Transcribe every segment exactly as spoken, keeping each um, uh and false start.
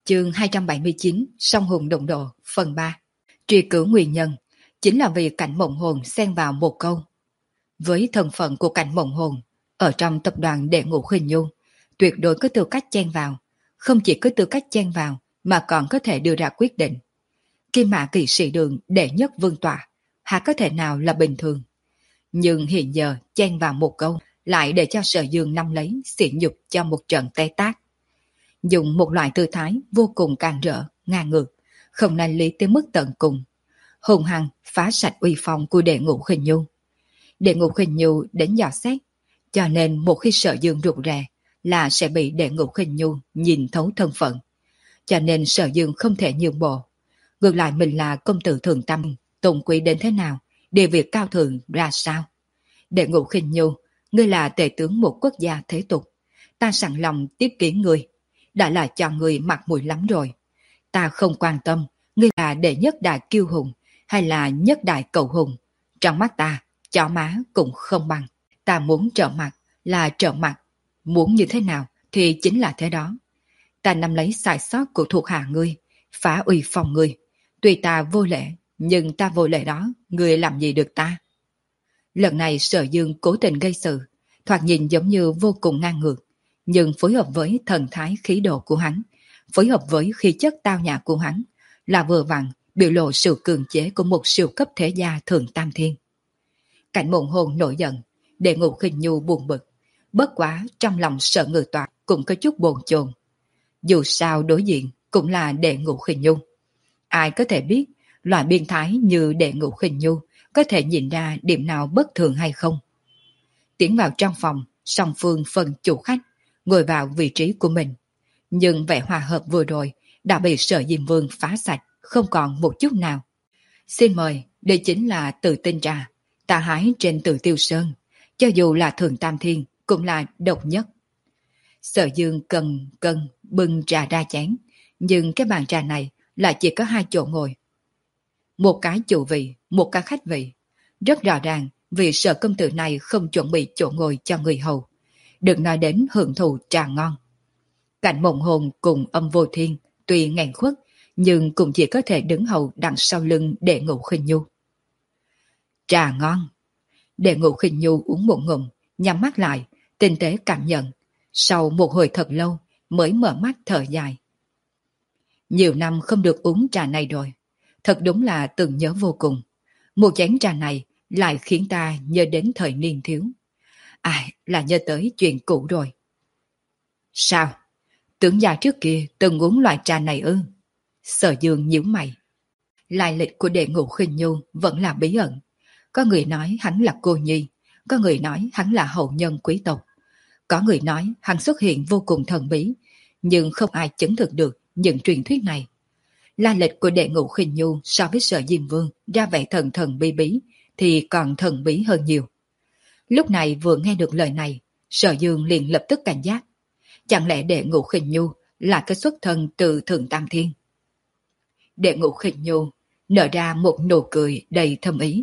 Chương hai trăm bảy mươi chín Song hùng đụng độ phần ba. Truy cứu nguyên nhân chính là vì Cảnh Mộng Hồn xen vào một câu. Với thân phận của Cảnh Mộng Hồn ở trong tập đoàn Đệ Ngũ Khinh Nhu, tuyệt đối có tư cách chen vào, không chỉ có tư cách chen vào mà còn có thể đưa ra quyết định. Kim Mã Kỵ Sĩ Đường đệ nhất vương tọa, há có thể nào là bình thường. Nhưng hiện giờ chen vào một câu lại để cho Sở Dương nắm lấy sỉ nhục cho một trận té tát. Dùng một loại tư thái vô cùng càn rỡ, ngang ngược, không nanh lý tới mức tận cùng, hùng hăng phá sạch uy phong của Đệ Ngũ Khinh Nhu. Đệ Ngũ Khinh Nhu đến dò xét, cho nên một khi Sở Dương rụt rè là sẽ bị Đệ Ngũ Khinh Nhu nhìn thấu thân phận, cho nên Sở Dương không thể nhường bộ. Ngược lại mình là công tử thượng tâm, tùng quý đến thế nào, địa vị cao thượng ra sao. Đệ Ngũ Khinh Nhu, ngươi là tể tướng một quốc gia thế tục, ta sẵn lòng tiếp kiến ngươi, đã là cho ngươi mặt mũi lắm rồi. Ta không quan tâm ngươi là đệ nhất đại kiêu hùng hay là nhất đại cầu hùng, trong mắt ta chó má cũng không bằng. Ta muốn trở mặt là trở mặt, muốn như thế nào thì chính là thế đó. Ta nắm lấy sai sót của thuộc hạ ngươi, phá uy phong ngươi. Tuy ta vô lễ, nhưng ta vô lễ đó, ngươi làm gì được ta? Lần này Sở Dương cố tình gây sự, thoạt nhìn giống như vô cùng ngang ngược, nhưng phối hợp với thần thái khí độ của hắn, phối hợp với khí chất tao nhã của hắn, là vừa vặn biểu lộ sự cường chế của một siêu cấp thế gia thượng tam thiên. Cảnh Mộng Hồn nổi giận, Đệ Ngũ Khinh Nhu buồn bực, bất quá trong lòng Sở Ngự Toại cũng có chút bồn chồn. Dù sao đối diện cũng là Đệ Ngũ Khinh Nhu, ai có thể biết loại biên thái như Đệ Ngũ Khinh Nhu có thể nhìn ra điểm nào bất thường hay không. Tiến vào trong phòng, song phương phân chủ khách ngồi vào vị trí của mình, nhưng vẻ hòa hợp vừa rồi đã bị Sở Diêm Vương phá sạch, không còn một chút nào. Xin mời, đây chính là Tử Tinh trà, ta hái trên Tử Tiêu Sơn, cho dù là Thượng Tam Thiên cũng là độc nhất. Sở Dương cần cân bưng trà ra chén, nhưng cái bàn trà này lại chỉ có hai chỗ ngồi. Một cái chủ vị, một cái khách vị. Rất rõ ràng vì Sở công tử này không chuẩn bị chỗ ngồi cho người hầu, đừng nói đến hưởng thụ trà ngon. Cảnh Mộng Hồn cùng Âm Vô Thiên tuy nghẹn khuất, nhưng cũng chỉ có thể đứng hầu đằng sau lưng Đệ Ngũ Khinh Nhu. Trà ngon. Đệ Ngũ Khinh Nhu uống một ngụm, nhắm mắt lại, tinh tế cảm nhận. Sau một hồi thật lâu mới mở mắt thở dài. Nhiều năm không được uống trà này rồi, thật đúng là từng nhớ vô cùng. Một chén trà này lại khiến ta nhớ đến thời niên thiếu. Ai, là nhớ tới chuyện cũ rồi. Sao? Tướng gia trước kia từng uống loại trà này ư? Sở Dương nhíu mày. Lai lịch của Đệ Ngũ Khinh Nhu vẫn là bí ẩn. Có người nói hắn là cô nhi, có người nói hắn là hậu nhân quý tộc, có người nói hắn xuất hiện vô cùng thần bí, nhưng không ai chứng thực được những truyền thuyết này. Lai lịch của Đệ Ngũ Khinh Nhu so với Sở Diêm Vương ra vẻ thần thần bí bí thì còn thần bí hơn nhiều. Lúc này vừa nghe được lời này, Sở Dương liền lập tức cảnh giác. Chẳng lẽ Đệ Ngũ Khinh Nhu là cái xuất thân từ Thượng Tam Thiên? Đệ Ngũ Khinh Nhu nở ra một nụ cười đầy thâm ý.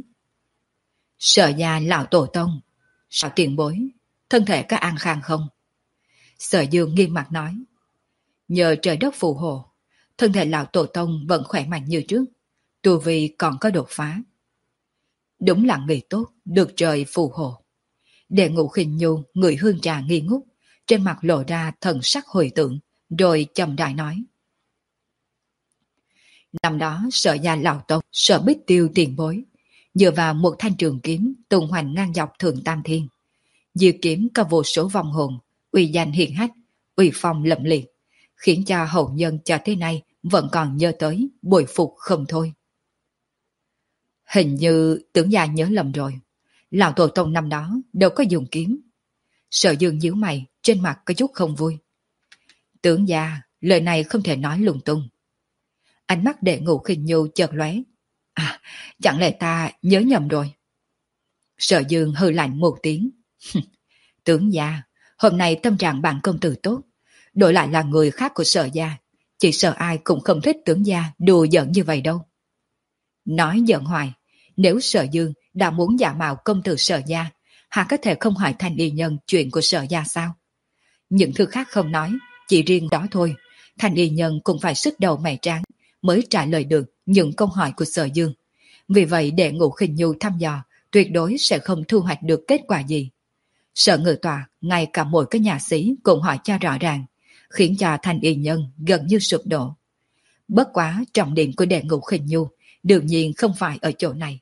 Sở gia lão tổ tông, Sở tiền bối, thân thể có an khang không? Sở Dương nghiêm mặt nói. Nhờ trời đất phù hộ, thân thể lão tổ tông vẫn khỏe mạnh như trước, tu vi còn có đột phá. Đúng là người tốt, được trời phù hộ. Đệ Ngũ Khinh Nhu người hương trà nghi ngút, trên mặt lộ ra thần sắc hồi tưởng, rồi chậm rãi nói. Năm đó Sở gia lão tộc Sở Bích Tiêu tiền bối dựa vào một thanh trường kiếm tung hoành ngang dọc Thượng Tam Thiên. Diệu kiếm có vô số vong hồn, uy danh hiển hách, uy phong lẫm liệt, khiến cho hậu nhân cho tới nay vẫn còn nhớ tới, bội phục không thôi. Hình như tướng gia nhớ lầm rồi, lão tổ tông năm đó đâu có dùng kiếm. Sở Dương nhíu mày, trên mặt có chút không vui. Tướng gia, lời này không thể nói lung tung. Ánh mắt Đệ Ngũ Khinh Nhu chợt lóe. À, chẳng lẽ ta nhớ nhầm rồi? Sở Dương hừ lạnh một tiếng. Tướng gia, hôm nay tâm trạng bạn công tử tốt, đổi lại là người khác của Sở gia, chỉ sợ ai cũng không thích tướng gia đùa giỡn như vậy đâu. Nói giỡn hoài, nếu Sở Dương đã muốn giả mạo công tử Sở gia, hắn có thể không hỏi Thanh Y Nhân chuyện của Sở gia sao? Những thứ khác không nói, chỉ riêng đó thôi, Thanh y nhân cũng phải sức đầu mẻ trán mới trả lời được những câu hỏi của Sở Dương. Vì vậy để Ngũ Khinh Nhu thăm dò, tuyệt đối sẽ không thu hoạch được kết quả gì. Sở Ngự Tọa, ngay cả mỗi cái nhà sĩ cũng hỏi cho rõ ràng, khiến cho Thanh y nhân gần như sụp đổ. Bất quá trọng điểm của đệ Ngũ Khinh Nhu đương nhiên không phải ở chỗ này.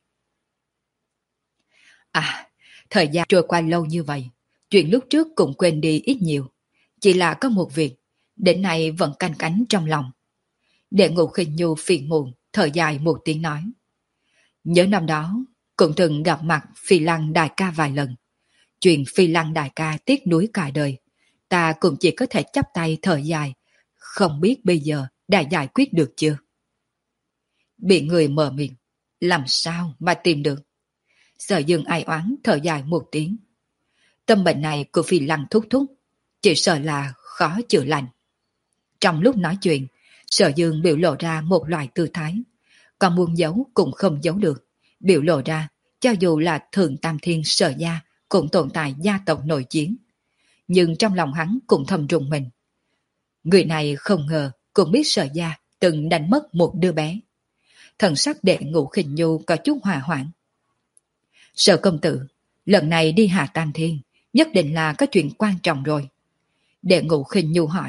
À, thời gian trôi qua lâu như vậy, chuyện lúc trước cũng quên đi ít nhiều. Chỉ là có một việc, đến nay vẫn canh cánh trong lòng. Đệ Ngũ Khinh Nhu phiền muộn, thở dài một tiếng nói. Nhớ năm đó, cũng từng gặp mặt Phi Lăng đại ca vài lần. Chuyện Phi Lăng đại ca tiếc nuối cả đời, ta cũng chỉ có thể chắp tay thở dài, không biết bây giờ đã giải quyết được chưa. Bị người mở miệng, làm sao mà tìm được? Sở Dương ai oán thở dài một tiếng. Tâm bệnh này của Phi Lăng thúc thúc, chỉ sợ là khó chữa lành. Trong lúc nói chuyện, Sở Dương biểu lộ ra một loại tư thái, còn muốn giấu cũng không giấu được, biểu lộ ra cho dù là Thượng Tam Thiên Sở gia cũng tồn tại gia tộc nội chiến. Nhưng trong lòng hắn cũng thầm rùng mình. Người này không ngờ cũng biết Sở gia từng đánh mất một đứa bé. Thần sắc đệ Ngũ Khinh Nhu có chút hòa hoãn. Sở công tử, lần này đi Hạ Tam Thiên nhất định là có chuyện quan trọng rồi. Đệ Ngũ Khinh Nhu hỏi.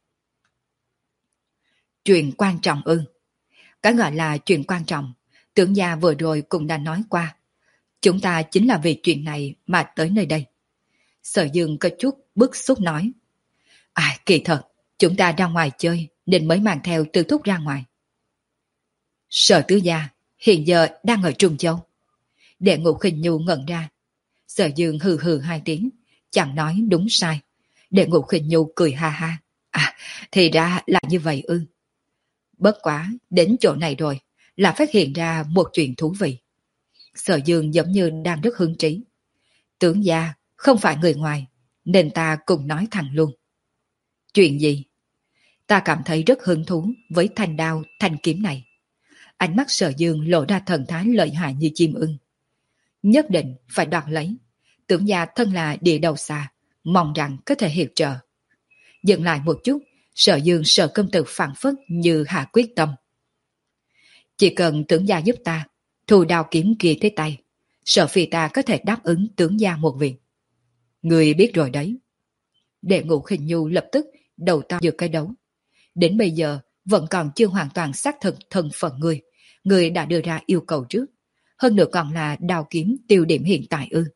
Chuyện quan trọng ư? Cái gọi là chuyện quan trọng, tưởng gia vừa rồi cũng đã nói qua. Chúng ta chính là vì chuyện này mà tới nơi đây. Sở Dương có chút bức xúc nói. À, kỳ thật, chúng ta ra ngoài chơi nên mới mang theo Tư Thúc ra ngoài. Sở tứ gia hiện giờ đang ở Trung Châu. Đệ Ngũ Khinh Nhu ngẩn ra. Sở Dương hừ hừ hai tiếng, chẳng nói đúng sai. Đệ Ngũ Khinh Nhu cười ha ha. À, thì ra là như vậy ư. Bất quá, đến chỗ này rồi, là phát hiện ra một chuyện thú vị. Sở Dương giống như đang rất hứng trí. Tưởng gia không phải người ngoài, nên ta cùng nói thẳng luôn. Chuyện gì? Ta cảm thấy rất hứng thú với thanh đao, thanh kiếm này. Ánh mắt Sở Dương lộ ra thần thái lợi hại như chim ưng. Nhất định phải đoạt lấy. Tưởng gia thân là địa đầu xa, mong rằng có thể hiệp trợ. Dừng lại một chút, Sở Dương Sở công tử phản phất như hạ quyết tâm. Chỉ cần tưởng gia giúp ta, thu đao kiếm kia tới tay, Sở phi ta có thể đáp ứng tưởng gia một việc. Người biết rồi đấy. Đệ Ngũ Khinh Nhu lập tức đầu tao giữa cái đấu. Đến bây giờ vẫn còn chưa hoàn toàn xác thực thân phận người. Người đã đưa ra yêu cầu trước. Hơn nữa còn là đao kiếm tiêu điểm hiện tại ư.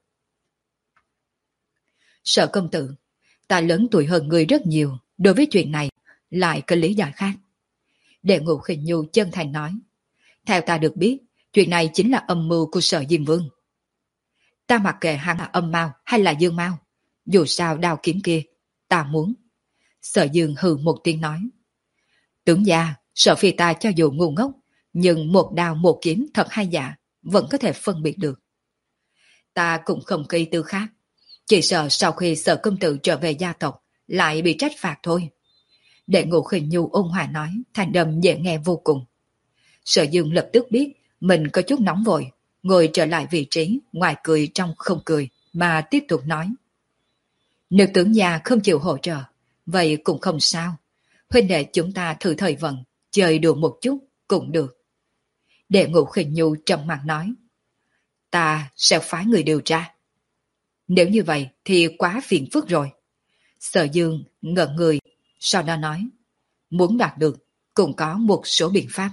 Sở công tử, ta lớn tuổi hơn người rất nhiều, đối với chuyện này lại có lý giải khác. Đệ Ngũ Khinh Nhu chân thành nói. Theo ta được biết, chuyện này chính là âm mưu của Sở Diêm Vương. Ta mặc kệ hắn là âm mao hay là dương mao, dù sao đao kiếm kia, ta muốn. Sở Dương hừ một tiếng nói. Tưởng gia, Sở phi ta cho dù ngu ngốc, nhưng một đao một kiếm thật hay giả, vẫn có thể phân biệt được. Ta cũng không có ý tư khác, chỉ sợ sau khi Sở công tử trở về gia tộc, lại bị trách phạt thôi. Đệ Ngũ Khinh Nhu ôn hòa nói, thành đầm dễ nghe vô cùng. Sở Dương lập tức biết mình có chút nóng vội, ngồi trở lại vị trí, ngoài cười trong không cười, mà tiếp tục nói. Nếu tưởng gia không chịu hỗ trợ, vậy cũng không sao. Huynh đệ chúng ta thử thời vận, chơi đùa một chút cũng được. Đệ Ngũ Khinh Nhu trầm mặt nói. Ta sẽ phái người điều tra. Nếu như vậy thì quá phiền phức rồi. Sở Dương ngẩn người, sau đó nói. Muốn đạt được, cũng có một số biện pháp.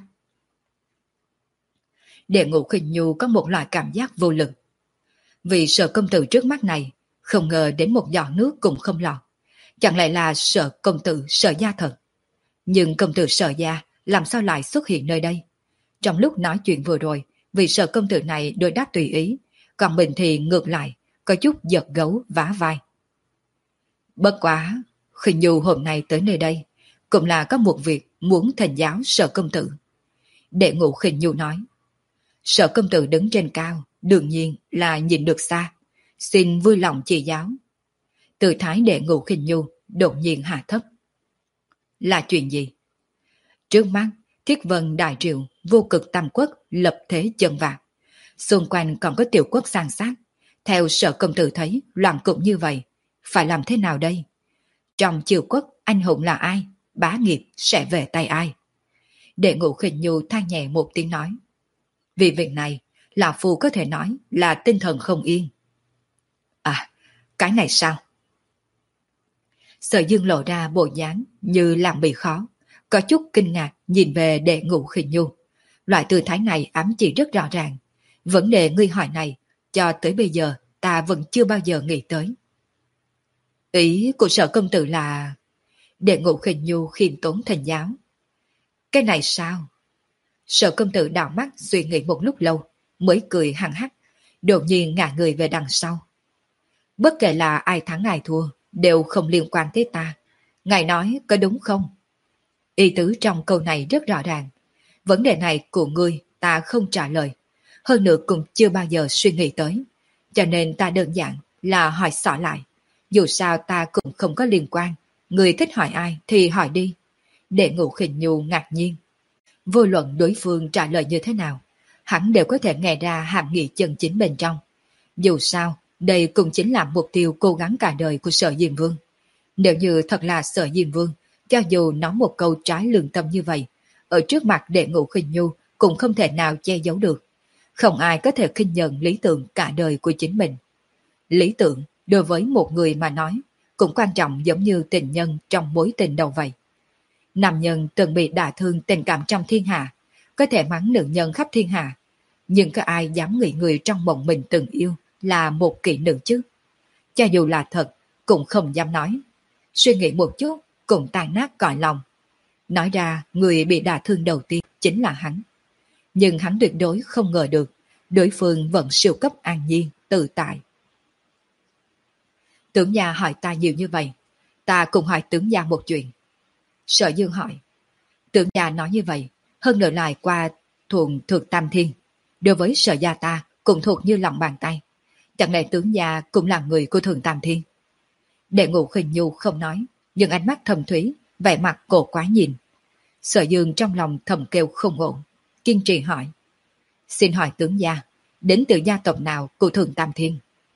Đệ Ngũ Khinh Nhu có một loại cảm giác vô lực. Vì Sở công tử trước mắt này, không ngờ đến một giọt nước cũng không lọt. Chẳng lẽ là Sở công tử Sở gia thật? Nhưng công tử Sở gia làm sao lại xuất hiện nơi đây? Trong lúc nói chuyện vừa rồi, vì Sở công tử này đối đáp tùy ý, còn mình thì ngược lại, có chút giật gấu vá vai. Bất quá, Khinh Nhu hôm nay tới nơi đây, cũng là có một việc muốn thỉnh giáo Sở công tử. Đệ Ngũ Khinh Nhu nói. Sở công tử đứng trên cao, đương nhiên là nhìn được xa. Xin vui lòng chỉ giáo. Từ thái Đệ Ngũ Khinh Nhu đột nhiên hạ thấp. Là chuyện gì? Trước mắt, Thiết Vân Đại Triệu, vô cực tam quốc lập thế chân vạc. Xung quanh còn có tiểu quốc san sát. Theo Sở công tử thấy, loạn cục như vậy, phải làm thế nào đây? Trong triều quốc, anh hùng là ai? bá nghiệp sẽ về tay ai? Đệ Ngũ Khinh Nhu than nhẹ một tiếng nói. Vì việc này, Lão Phu có thể nói là tinh thần không yên. À, cái này sao? Sở Dương lộ ra bộ dáng như làm bị khó, có chút kinh ngạc nhìn về Đệ Ngũ Khinh Nhu. Loại tư thái này ám chỉ rất rõ ràng. Vấn đề ngươi hỏi này, cho tới bây giờ ta vẫn chưa bao giờ nghĩ tới. Ý của Sở công tử là... Đệ Ngũ Khinh Nhu khiêm tốn thành giáo. Cái này sao? Sở công tử đảo mắt suy nghĩ một lúc lâu, mới cười hăng hắc, đột nhiên ngả người về đằng sau. Bất kể là ai thắng ai thua, đều không liên quan tới ta. Ngài nói có đúng không? Ý tứ trong câu này rất rõ ràng. Vấn đề này của ngươi ta không trả lời. Hơn nữa cũng chưa bao giờ suy nghĩ tới. Cho nên ta đơn giản là hỏi xỏ lại. Dù sao ta cũng không có liên quan. Ngươi thích hỏi ai thì hỏi đi. Đệ Ngũ Khinh Nhu ngạc nhiên. Vô luận đối phương trả lời như thế nào, hắn đều có thể nghe ra hàm nghĩa chân chính bên trong. Dù sao, đây cũng chính là mục tiêu cố gắng cả đời của Sở Diêm Vương. Nếu như thật là Sở Diêm Vương, cho dù nói một câu trái lương tâm như vậy, ở trước mặt Đệ Ngũ Khinh Nhu cũng không thể nào che giấu được. Không ai có thể khinh nhận lý tưởng cả đời của chính mình. Lý tưởng đối với một người mà nói cũng quan trọng giống như tình nhân trong mối tình đầu vậy. Nam nhân từng bị đả thương tình cảm trong thiên hạ, có thể mắng nữ nhân khắp thiên hạ, nhưng có ai dám nghĩ người trong mộng mình từng yêu là một kỹ nữ chứ? Cho dù là thật, cũng không dám nói. Suy nghĩ một chút, cũng tan nát cõi lòng. Nói ra, người bị đả thương đầu tiên chính là hắn. Nhưng hắn tuyệt đối không ngờ được, đối phương vẫn siêu cấp an nhiên, tự tại. Tướng gia hỏi ta nhiều như vậy, ta cũng hỏi tướng gia một chuyện. Sở Dương hỏi. Tướng gia nói như vậy, hơn nữa lại qua thuận Thượng Tam Thiên. Đối với Sở gia ta cũng thuộc như lòng bàn tay. Chẳng lẽ tướng gia cũng là người của Thượng Tam Thiên? Đệ Ngũ Khinh Nhu không nói, nhưng ánh mắt thầm thúy, vẻ mặt cổ quái nhìn. Sở Dương trong lòng thầm kêu không ổn, kiên trì hỏi. Xin hỏi tướng gia, đến từ gia tộc nào của Thượng Tam Thiên?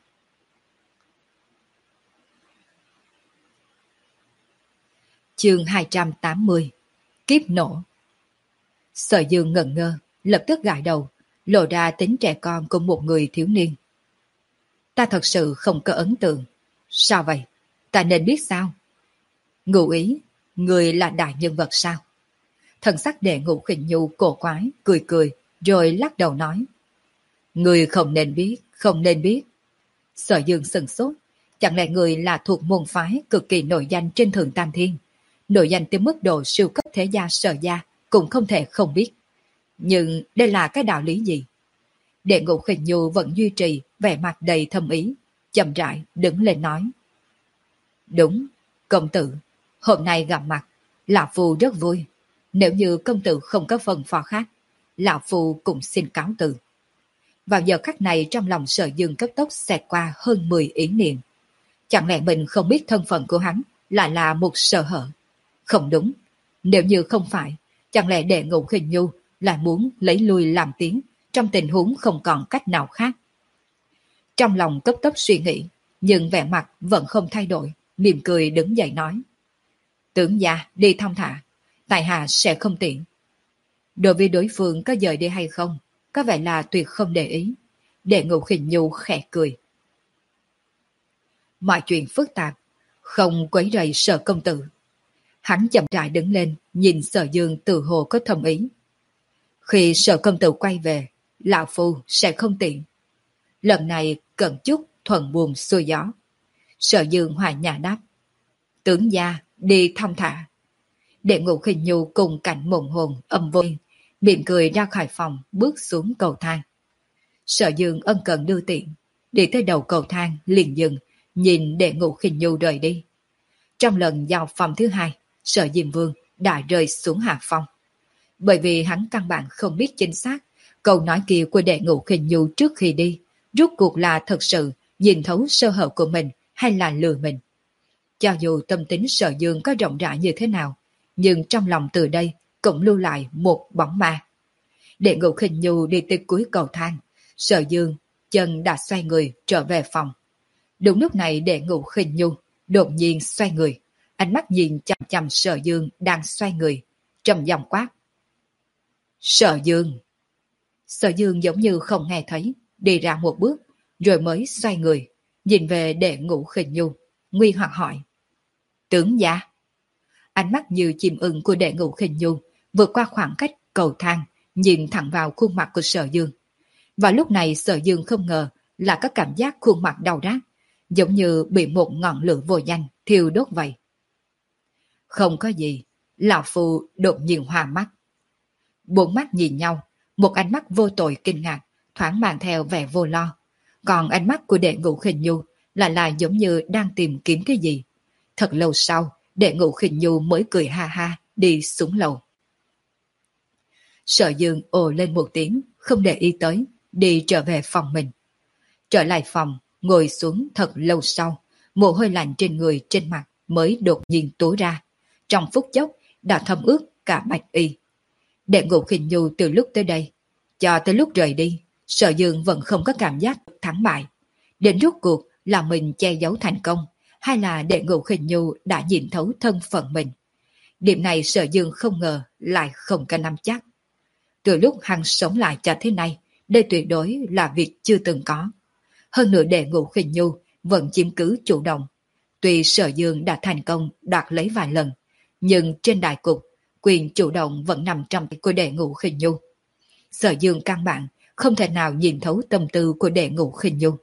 Chương hai trăm tám mươi. Kiếp nổ. Sở Dương ngẩn ngơ, lập tức gãi đầu, lộ ra tính trẻ con của một người thiếu niên. Ta thật sự không có ấn tượng. Sao vậy? Ta nên biết sao? Ngụ ý, người là đại nhân vật sao? Thần sắc Đệ Ngũ Khinh Nhu cổ quái, cười cười, rồi lắc đầu nói. Người không nên biết, không nên biết. Sở Dương sừng sốt, chẳng lẽ người là thuộc môn phái cực kỳ nổi danh trên Thượng Tam Thiên? Nổi danh tới mức độ siêu cấp thế gia Sở gia cũng không thể không biết. Nhưng đây là cái đạo lý gì? Đệ Ngũ Khinh Nhu vẫn duy trì vẻ mặt đầy thâm ý, chậm rãi đứng lên nói. Đúng, công tử, hôm nay gặp mặt, Lão Phu rất vui. Nếu như công tử không có phần phò khác, Lão Phu cũng xin cáo từ. Vào giờ khắc này trong lòng Sở Dương cấp tốc xẹt qua hơn mười ý niệm. Chẳng lẽ mình không biết thân phận của hắn lại là một sở hở? Không đúng, nếu như không phải, chẳng lẽ Đệ Ngũ Khinh Nhu lại muốn lấy lui làm tiếng trong tình huống không còn cách nào khác? Trong lòng cấp tốc suy nghĩ, nhưng vẻ mặt vẫn không thay đổi, mỉm cười đứng dậy nói. Tướng gia đi thong thả, tại hạ sẽ không tiện. Đối với đối phương có dời đi hay không, có vẻ là tuyệt không để ý. Đệ Ngũ Khinh Nhu khẽ cười. Mọi chuyện phức tạp, không quấy rầy Sở công tử. Hắn chậm rãi đứng lên, nhìn Sở Dương từ hồ có thầm ý. Khi Sở công tử quay về, Lão Phu sẽ không tiện. Lần này cần chút thuận buồm xuôi gió. Sở Dương hòa nhã đáp. Tướng gia đi thong thả. Đệ Ngũ Khinh Nhu cùng cảnh mộng hồn âm vô, mỉm cười ra khỏi phòng, bước xuống cầu thang. Sở Dương ân cần đưa tiện, đi tới đầu cầu thang liền dừng, nhìn Đệ Ngũ Khinh Nhu rời đi. Trong lần giao phòng thứ hai, Sở Diêm Vương đã rơi xuống hạ phong. Bởi vì hắn căn bản không biết chính xác câu nói kia của Đệ Ngũ Khinh Nhu trước khi đi, rốt cuộc là thật sự nhìn thấu sơ hở của mình hay là lừa mình. Cho dù tâm tính Sở Dương có rộng rãi như thế nào, nhưng trong lòng từ đây cũng lưu lại một bóng ma. Đệ Ngũ Khinh Nhu đi tới cuối cầu thang, Sở Dương chân đã xoay người trở về phòng. Đúng lúc này Đệ Ngũ Khinh Nhu đột nhiên xoay người, ánh mắt nhìn chằm chằm Sở Dương đang xoay người, trầm giọng quát. Sở Dương! Sở Dương giống như không nghe thấy, đi ra một bước, rồi mới xoay người, nhìn về Đệ Ngũ Khinh Nhu, nguy hoặc hỏi. Tướng gia! Ánh mắt như chim ưng của Đệ Ngũ Khinh Nhu vượt qua khoảng cách cầu thang, nhìn thẳng vào khuôn mặt của Sở Dương. Và lúc này Sở Dương không ngờ là có cảm giác khuôn mặt đau rát, giống như bị một ngọn lửa vô danh thiêu đốt vậy. Không có gì, lão phu đột nhiên hoa mắt. Bốn mắt nhìn nhau, một ánh mắt vô tội kinh ngạc, thoáng mang theo vẻ vô lo. Còn ánh mắt của Đệ Ngũ Khinh Nhu lại là giống như đang tìm kiếm cái gì. Thật lâu sau, Đệ Ngũ Khinh Nhu mới cười ha ha đi xuống lầu. Sở Dương ồ lên một tiếng, không để ý tới, đi trở về phòng mình. Trở lại phòng, ngồi xuống thật lâu sau, mồ hôi lạnh trên người trên mặt mới đột nhiên túa ra. Trong phút chốc đã thấm ướt cả bạch y. Đệ Ngũ Khinh Nhu từ lúc tới đây, cho tới lúc rời đi, Sở Dương vẫn không có cảm giác thắng bại. Đến rốt cuộc là mình che giấu thành công, hay là Đệ Ngũ Khinh Nhu đã nhìn thấu thân phận mình. Điểm này Sở Dương không ngờ lại không có nắm chắc. Từ lúc hắn sống lại cho thế này, đây tuyệt đối là việc chưa từng có. Hơn nữa Đệ Ngũ Khinh Nhu vẫn chiếm cứ chủ động. Tuy Sở Dương đã thành công đoạt lấy vài lần, nhưng trên đại cục, quyền chủ động vẫn nằm trong tay của Đệ Ngũ Khinh Nhu. Sở Dương căn bản không thể nào nhìn thấu tâm tư của Đệ Ngũ Khinh Nhu.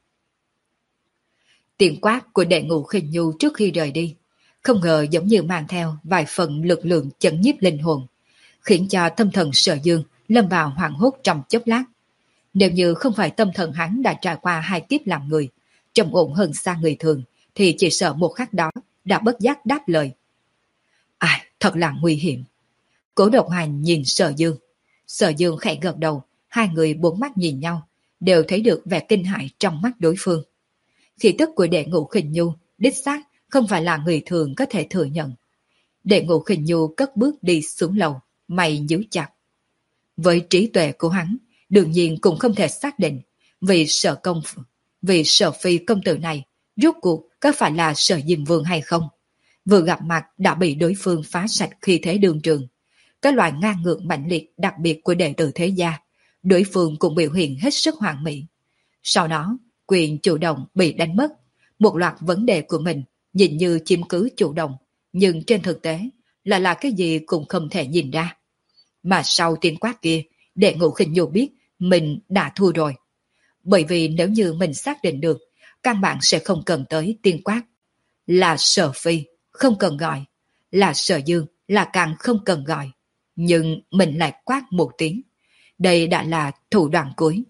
Tiếng quát của Đệ Ngũ Khinh Nhu trước khi rời đi, không ngờ giống như mang theo vài phần lực lượng chấn nhiếp linh hồn, khiến cho tâm thần Sở Dương lâm vào hoảng hốt trong chốc lát. Nếu như không phải tâm thần hắn đã trải qua hai kiếp làm người, trầm ổn hơn xa người thường, thì chỉ sợ một khắc đó đã bất giác đáp lời. À, thật là nguy hiểm. Cố Độc Hành nhìn Sở Dương. Sở Dương khẽ gật đầu, hai người bốn mắt nhìn nhau, đều thấy được vẻ kinh hãi trong mắt đối phương. Khí tức của Đệ Ngũ Khinh Nhu đích xác không phải là người thường có thể thừa nhận. Đệ Ngũ Khinh Nhu cất bước đi xuống lầu, mày nhíu chặt. Với trí tuệ của hắn, đương nhiên cũng không thể xác định vì Sở công vì Sở phi công tử này rốt cuộc có phải là Sở Diêm Vương hay không. Vừa gặp mặt đã bị đối phương phá sạch khi thế đường trường. Cái loại ngang ngược mạnh liệt đặc biệt của đệ tử thế gia, đối phương cũng biểu hiện hết sức hoàn mỹ. Sau đó, quyền chủ động bị đánh mất. Một loạt vấn đề của mình nhìn như chiếm cứ chủ động, nhưng trên thực tế là là cái gì cũng không thể nhìn ra. Mà sau tiếng quát kia, Đệ Ngũ Khinh Nhu biết mình đã thua rồi. Bởi vì nếu như mình xác định được, căn bản sẽ không cần tới tiếng quát. Là Sở phi, không cần gọi. Là Sở Dương, là càng không cần gọi. Nhưng mình lại quát một tiếng. Đây đã là thủ đoạn cuối.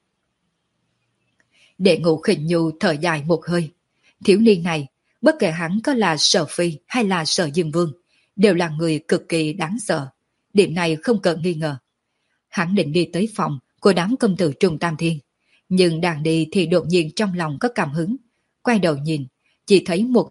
Đệ Ngũ Khinh Nhu thở dài một hơi. Thiếu niên này, bất kể hắn có là Sở phi hay là Sở Diêm Vương, đều là người cực kỳ đáng sợ. Điểm này không cần nghi ngờ. Hắn định đi tới phòng của đám công tử Trung Tam Thiên. Nhưng đang đi thì đột nhiên trong lòng có cảm hứng. Quay đầu nhìn, chỉ thấy một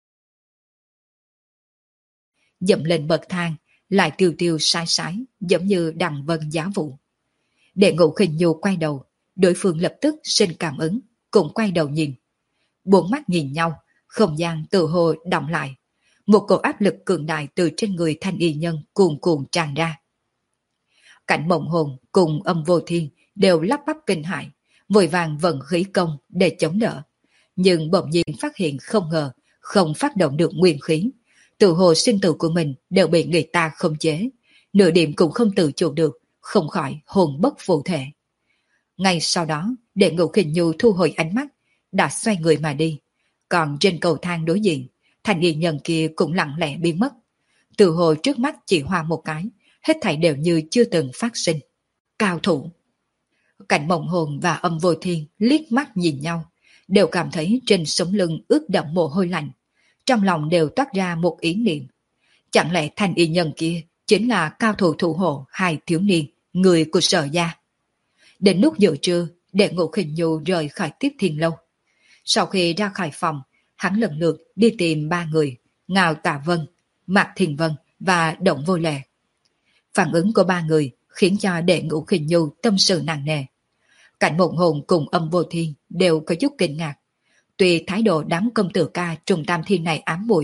dậm lên bậc thang, lại tiêu tiêu sái sái, giống như đằng vân giá vụ. Đệ Ngũ Khinh Nhu quay đầu, đối phương lập tức sinh cảm ứng, cũng quay đầu nhìn. Bốn mắt nhìn nhau, không gian tự hồ động lại. Một cổ áp lực cường đại từ trên người thanh y nhân cuồn cuộn tràn ra. Cảnh Mộng Hồn cùng Âm Vô Thiên đều lắp bắp kinh hãi, vội vàng vận khí công để chống đỡ. Nhưng bỗng nhiên phát hiện không ngờ, không phát động được nguyên khí. Tự hồ sinh tử của mình đều bị người ta khống chế, nửa điểm cũng không tự chủ được, không khỏi hồn bất phụ thể. Ngay sau đó, Đệ Ngũ Khinh Nhu thu hồi ánh mắt, đã xoay người mà đi. Còn trên cầu thang đối diện, thanh y nhân kia cũng lặng lẽ biến mất. Tự hồ trước mắt chỉ hoa một cái, hết thảy đều như chưa từng phát sinh. Cao thủ. Cảnh Mộng Hồn và Âm Vô Thiên liếc mắt nhìn nhau, đều cảm thấy trên sống lưng ướt đẫm mồ hôi lạnh. Trong lòng đều toát ra một ý niệm. Chẳng lẽ thanh y nhân kia chính là cao thủ thủ hộ hai thiếu niên, người của Sở gia. Đến lúc giữa trưa, Đệ Ngũ Khinh Nhu rời khỏi Tiếp Thiên Lâu. Sau khi ra khỏi phòng, hắn lần lượt đi tìm ba người, Ngao Tạ Vân, Mạc Thiền Vân và Động Vô Lệ. Phản ứng của ba người khiến cho Đệ Ngũ Khinh Nhu tâm sự nặng nề. Cảnh Mộng Hồn cùng Âm Vô Thiên đều có chút kinh ngạc. Tuy thái độ đám công tử ca Trung Tam Thiên này ám muội,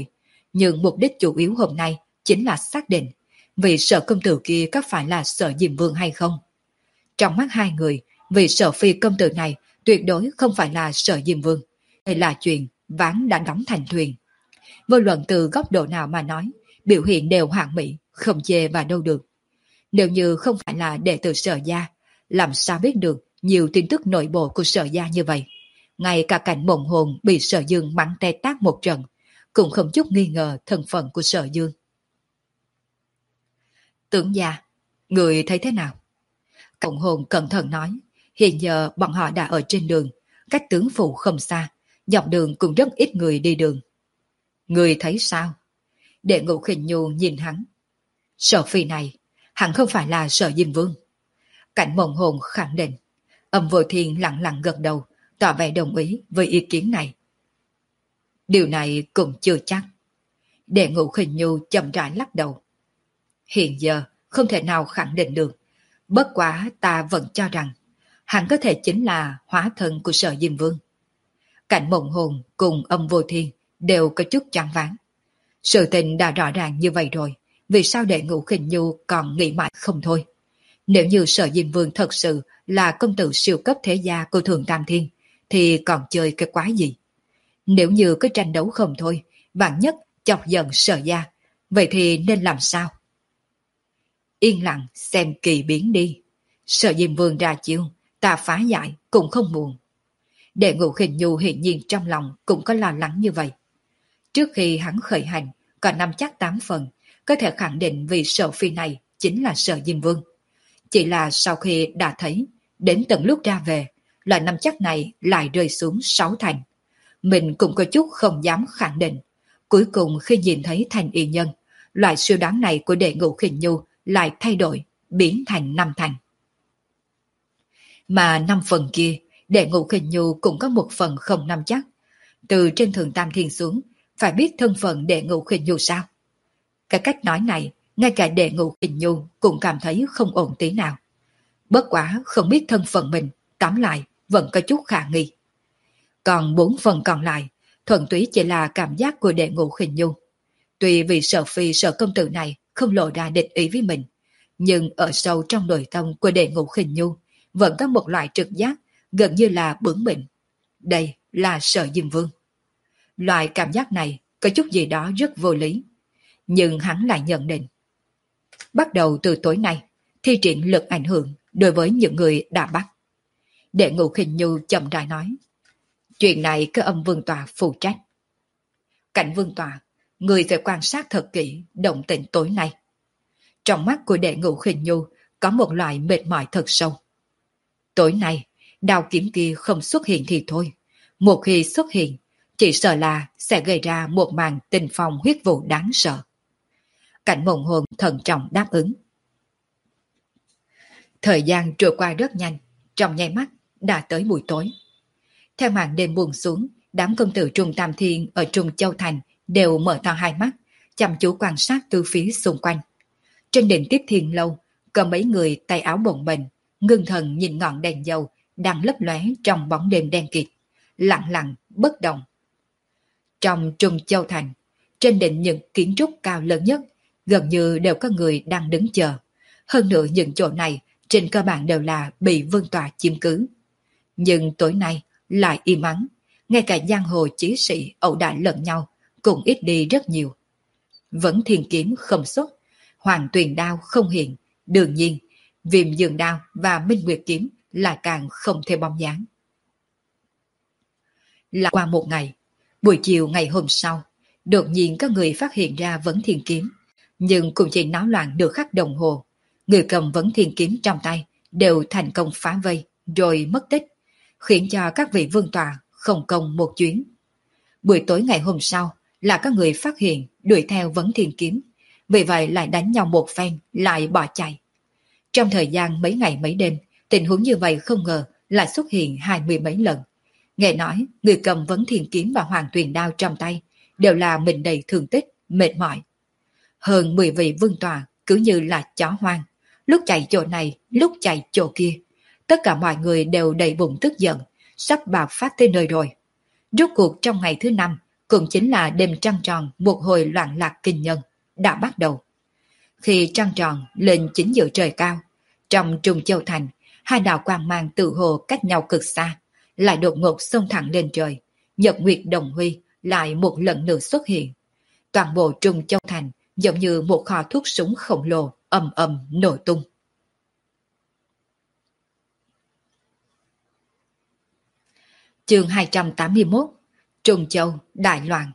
Nhưng mục đích chủ yếu hôm nay chính là xác định vị Sở công tử kia có phải là Sở Diêm Vương hay không. Trong mắt hai người, vị Sở phi công tử này tuyệt đối không phải là Sở Diêm Vương. Đây là chuyện ván đã đóng thành thuyền. Vô luận từ góc độ nào mà nói, biểu hiện đều hoàn mỹ, không chê và đâu được. Nếu như không phải là đệ tử Sở gia, làm sao biết được nhiều tin tức nội bộ của Sở gia như vậy. Ngay cả cảnh Mộng Hồn bị Sở Dương mắng te tát một trận, cũng không chút nghi ngờ thân phận của Sở Dương. Tưởng gia, người thấy thế nào? Cộng hồn cẩn thận nói, hiện giờ bọn họ đã ở trên đường, cách tướng phủ không xa, dọc đường cũng rất ít người đi đường. Người thấy sao? Đệ Ngũ Khinh Nhu nhìn hắn. Sở phi này, hẳn không phải là Sở Diêm Vương. Cảnh Mộng Hồn khẳng định. Âm Vô Thiên lặng lặng gật đầu, tỏ vẻ đồng ý với ý kiến này. Điều này cũng chưa chắc. Đệ Ngũ Khinh Nhu chậm rãi lắc đầu. Hiện giờ không thể nào khẳng định được. Bất quá ta vẫn cho rằng hắn có thể chính là hóa thân của Sở Diêm Vương. Cảnh Mộng Hồn cùng Âm Vô Thiên đều có chút choáng váng. Sự tình đã rõ ràng như vậy rồi, vì sao Đệ Ngũ Khinh Nhu còn nghĩ mãi không thôi? Nếu như Sở Diêm Vương thật sự là công tử siêu cấp thế gia của Thường Tam Thiên, thì còn chơi cái quái gì? Nếu như cái tranh đấu không thôi, vạn nhất chọc giận Sở gia, vậy thì nên làm sao? Yên lặng xem kỳ biến đi. Sở Diêm Vương ra chiêu, ta phá giải cũng không muộn. Đệ Ngũ Khinh Nhu hiện nhiên trong lòng cũng có lo lắng như vậy. Trước khi hắn khởi hành, còn năm chắc tám phần, có thể khẳng định vì Sở phi này chính là Sở Diêm Vương. Chỉ là sau khi đã thấy, đến tận lúc ra về, loại năm chắc này lại rơi xuống sáu thành. Mình cũng có chút không dám khẳng định. Cuối cùng khi nhìn thấy thành y nhân, loại suy đoán này của Đệ Ngũ Khinh Nhu lại thay đổi, biến thành năm thành. Mà năm phần kia, Đệ Ngũ Khinh Nhu cũng có một phần không năm chắc. Từ trên Thường Tam Thiên xuống, phải biết thân phận Đệ Ngũ Khinh Nhu sao? Cái cách nói này, ngay cả Đệ Ngũ Khinh Nhu cũng cảm thấy không ổn tí nào. Bất quá không biết thân phận mình, tóm lại vẫn có chút khả nghi. Còn bốn phần còn lại, thuần túy chỉ là cảm giác của Đệ Ngũ Khinh Nhu. Tuy vì Sở phi Sở công tử này không lộ ra địch ý với mình, nhưng ở sâu trong nội tâm của Đệ Ngũ Khinh Nhu vẫn có một loại trực giác gần như là bướng bỉnh. Đây là Sở Diêm Vương. Loại cảm giác này có chút gì đó rất vô lý, nhưng hắn lại nhận định. Bắt đầu từ tối nay, thi triển lực ảnh hưởng đối với những người đã bắt. Đệ Ngũ Khinh Nhu chậm rãi nói. Chuyện này có Âm Vương Tòa phụ trách. Cảnh Vương Tòa, người phải quan sát thật kỹ động tĩnh tối nay. Trong mắt của Đệ Ngũ Khinh Nhu có một loại mệt mỏi thật sâu. Tối nay, đao kiếm kia không xuất hiện thì thôi. Một khi xuất hiện, chỉ sợ là sẽ gây ra một màn tình phong huyết vụ đáng sợ. Cảnh Mộng Hồn thận trọng đáp ứng. Thời gian trôi qua rất nhanh, trong nháy mắt đã tới buổi tối. Theo màn đêm buông xuống, đám công tử Trung Tam Thiên ở Trung Châu Thành đều mở to hai mắt, chăm chú quan sát từ phía xung quanh. Trên đỉnh Tiếp Thiên Lâu, có mấy người tay áo bồng bềnh, ngưng thần nhìn ngọn đèn dầu đang lấp lóe trong bóng đêm đen kịt, lặng lặng bất động. Trong Trung Châu Thành, trên đỉnh những kiến trúc cao lớn nhất, gần như đều có người đang đứng chờ. Hơn nữa những chỗ này trên cơ bản đều là bị Vương Tòa chiếm cứ. Nhưng tối nay lại im ắng, ngay cả giang hồ chí sĩ ẩu đả lẫn nhau cũng ít đi rất nhiều. Vẫn Thiên Kiếm không xuất, Hoàng Tuyền Đao không hiện, đương nhiên Viêm Dương Đao và Minh Nguyệt Kiếm là càng không thể bóng dáng. Là qua một ngày, buổi chiều ngày hôm sau, đột nhiên có người phát hiện ra Vấn Thiên Kiếm, nhưng cũng chỉ náo loạn được khắc đồng hồ. Người cầm Vấn Thiên Kiếm trong tay đều thành công phá vây rồi mất tích, khiến cho các vị vương tọa không công một chuyến. Buổi tối ngày hôm sau là có người phát hiện đuổi theo Vấn Thiên Kiếm, vì vậy lại đánh nhau một phen lại bỏ chạy. Trong thời gian mấy ngày mấy đêm, tình huống như vậy không ngờ lại xuất hiện hai mươi mấy lần. Nghe nói người cầm Vấn Thiên Kiếm và Hoàng Tuyền Đao trong tay đều là mình đầy thương tích, mệt mỏi. Hơn mười vị vương tọa cứ như là chó hoang, lúc chạy chỗ này, lúc chạy chỗ kia. Tất cả mọi người đều đầy bụng tức giận, sắp bạo phát tới nơi rồi. Rốt cuộc trong ngày thứ năm, cũng chính là đêm trăng tròn một hồi loạn lạc kinh nhân, đã bắt đầu. Khi trăng tròn lên chính giữa trời cao, trong Trung Châu Thành, hai đạo quang mang tự hồ cách nhau cực xa, lại đột ngột xông thẳng lên trời. Nhật Nguyệt Đồng Huy lại một lần nữa xuất hiện. Toàn bộ Trung Châu Thành giống như một kho thuốc súng khổng lồ ầm ầm nổ tung. Chương hai trăm tám mươi mốt, Trung Châu đại loạn.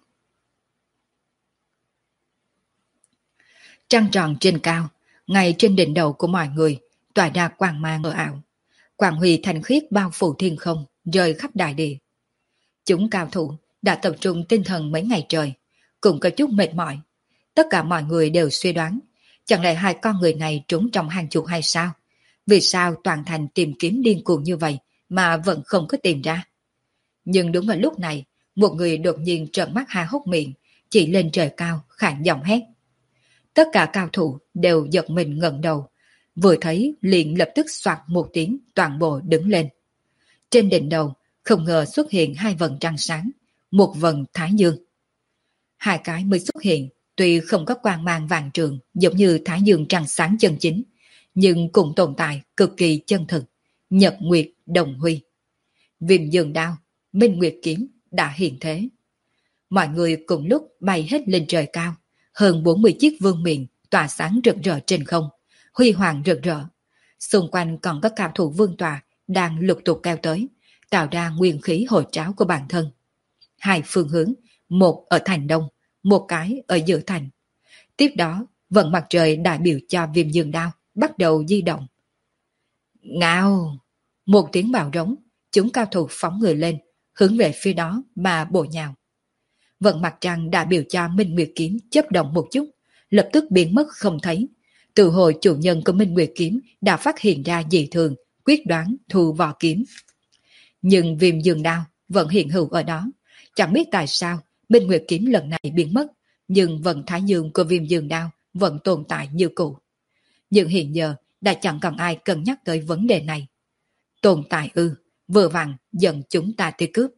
Trăng tròn trên cao, ngay trên đỉnh đầu của mọi người, tỏa ra quang mang mờ ảo. Quang huy thanh khiết bao phủ thiên không, rơi khắp đại địa. Chúng cao thủ đã tập trung tinh thần mấy ngày trời, cũng có chút mệt mỏi. Tất cả mọi người đều suy đoán, chẳng lẽ hai con người này trốn trong hang chuột hay sao? Vì sao toàn thành tìm kiếm điên cuồng như vậy mà vẫn không có tìm ra? Nhưng đúng vào lúc này, một người đột nhiên trợn mắt há hốc miệng, chỉ lên trời cao khản giọng hét. Tất cả cao thủ đều giật mình ngẩng đầu, vừa thấy liền lập tức xoạt một tiếng toàn bộ đứng lên. Trên đỉnh đầu không ngờ xuất hiện hai vầng trăng sáng, một vầng thái dương. Hai cái mới xuất hiện, tuy không có quang mang vàng trường giống như thái dương trăng sáng chân chính, nhưng cũng tồn tại cực kỳ chân thực, Nhật Nguyệt Đồng Huy. Viêm dương đao, Minh Nguyệt kiếm đã hiện thế. Mọi người cùng lúc bay hết lên trời cao, hơn bốn mươi chiếc vương miện tỏa sáng rực rỡ trên không, huy hoàng rực rỡ. Xung quanh còn có cao thủ vương tòa đang lục tục kéo tới, tạo ra nguyên khí hồi tráo của bản thân. Hai phương hướng, một ở thành đông, một cái ở giữa thành. Tiếp đó, vận mặt trời đại biểu cho viêm dương đao bắt đầu di động. Ngao! Một tiếng bạo rống, chúng cao thủ phóng người lên, hướng về phía đó mà bổ nhào. Vận mặt trăng đã biểu cho Minh Nguyệt kiếm chớp động một chút, lập tức biến mất không thấy. Từ hồi chủ nhân của Minh Nguyệt kiếm đã phát hiện ra dị thường, quyết đoán thu vỏ kiếm. Nhưng viêm dương đao vẫn hiện hữu ở đó. Chẳng biết tại sao Minh Nguyệt kiếm lần này biến mất, nhưng vận thái dương của viêm dương đao vẫn tồn tại như cũ. Nhưng hiện giờ đã chẳng còn ai cân nhắc tới vấn đề này. Tồn tại ư, vừa vặn dẫn chúng ta tới cướp.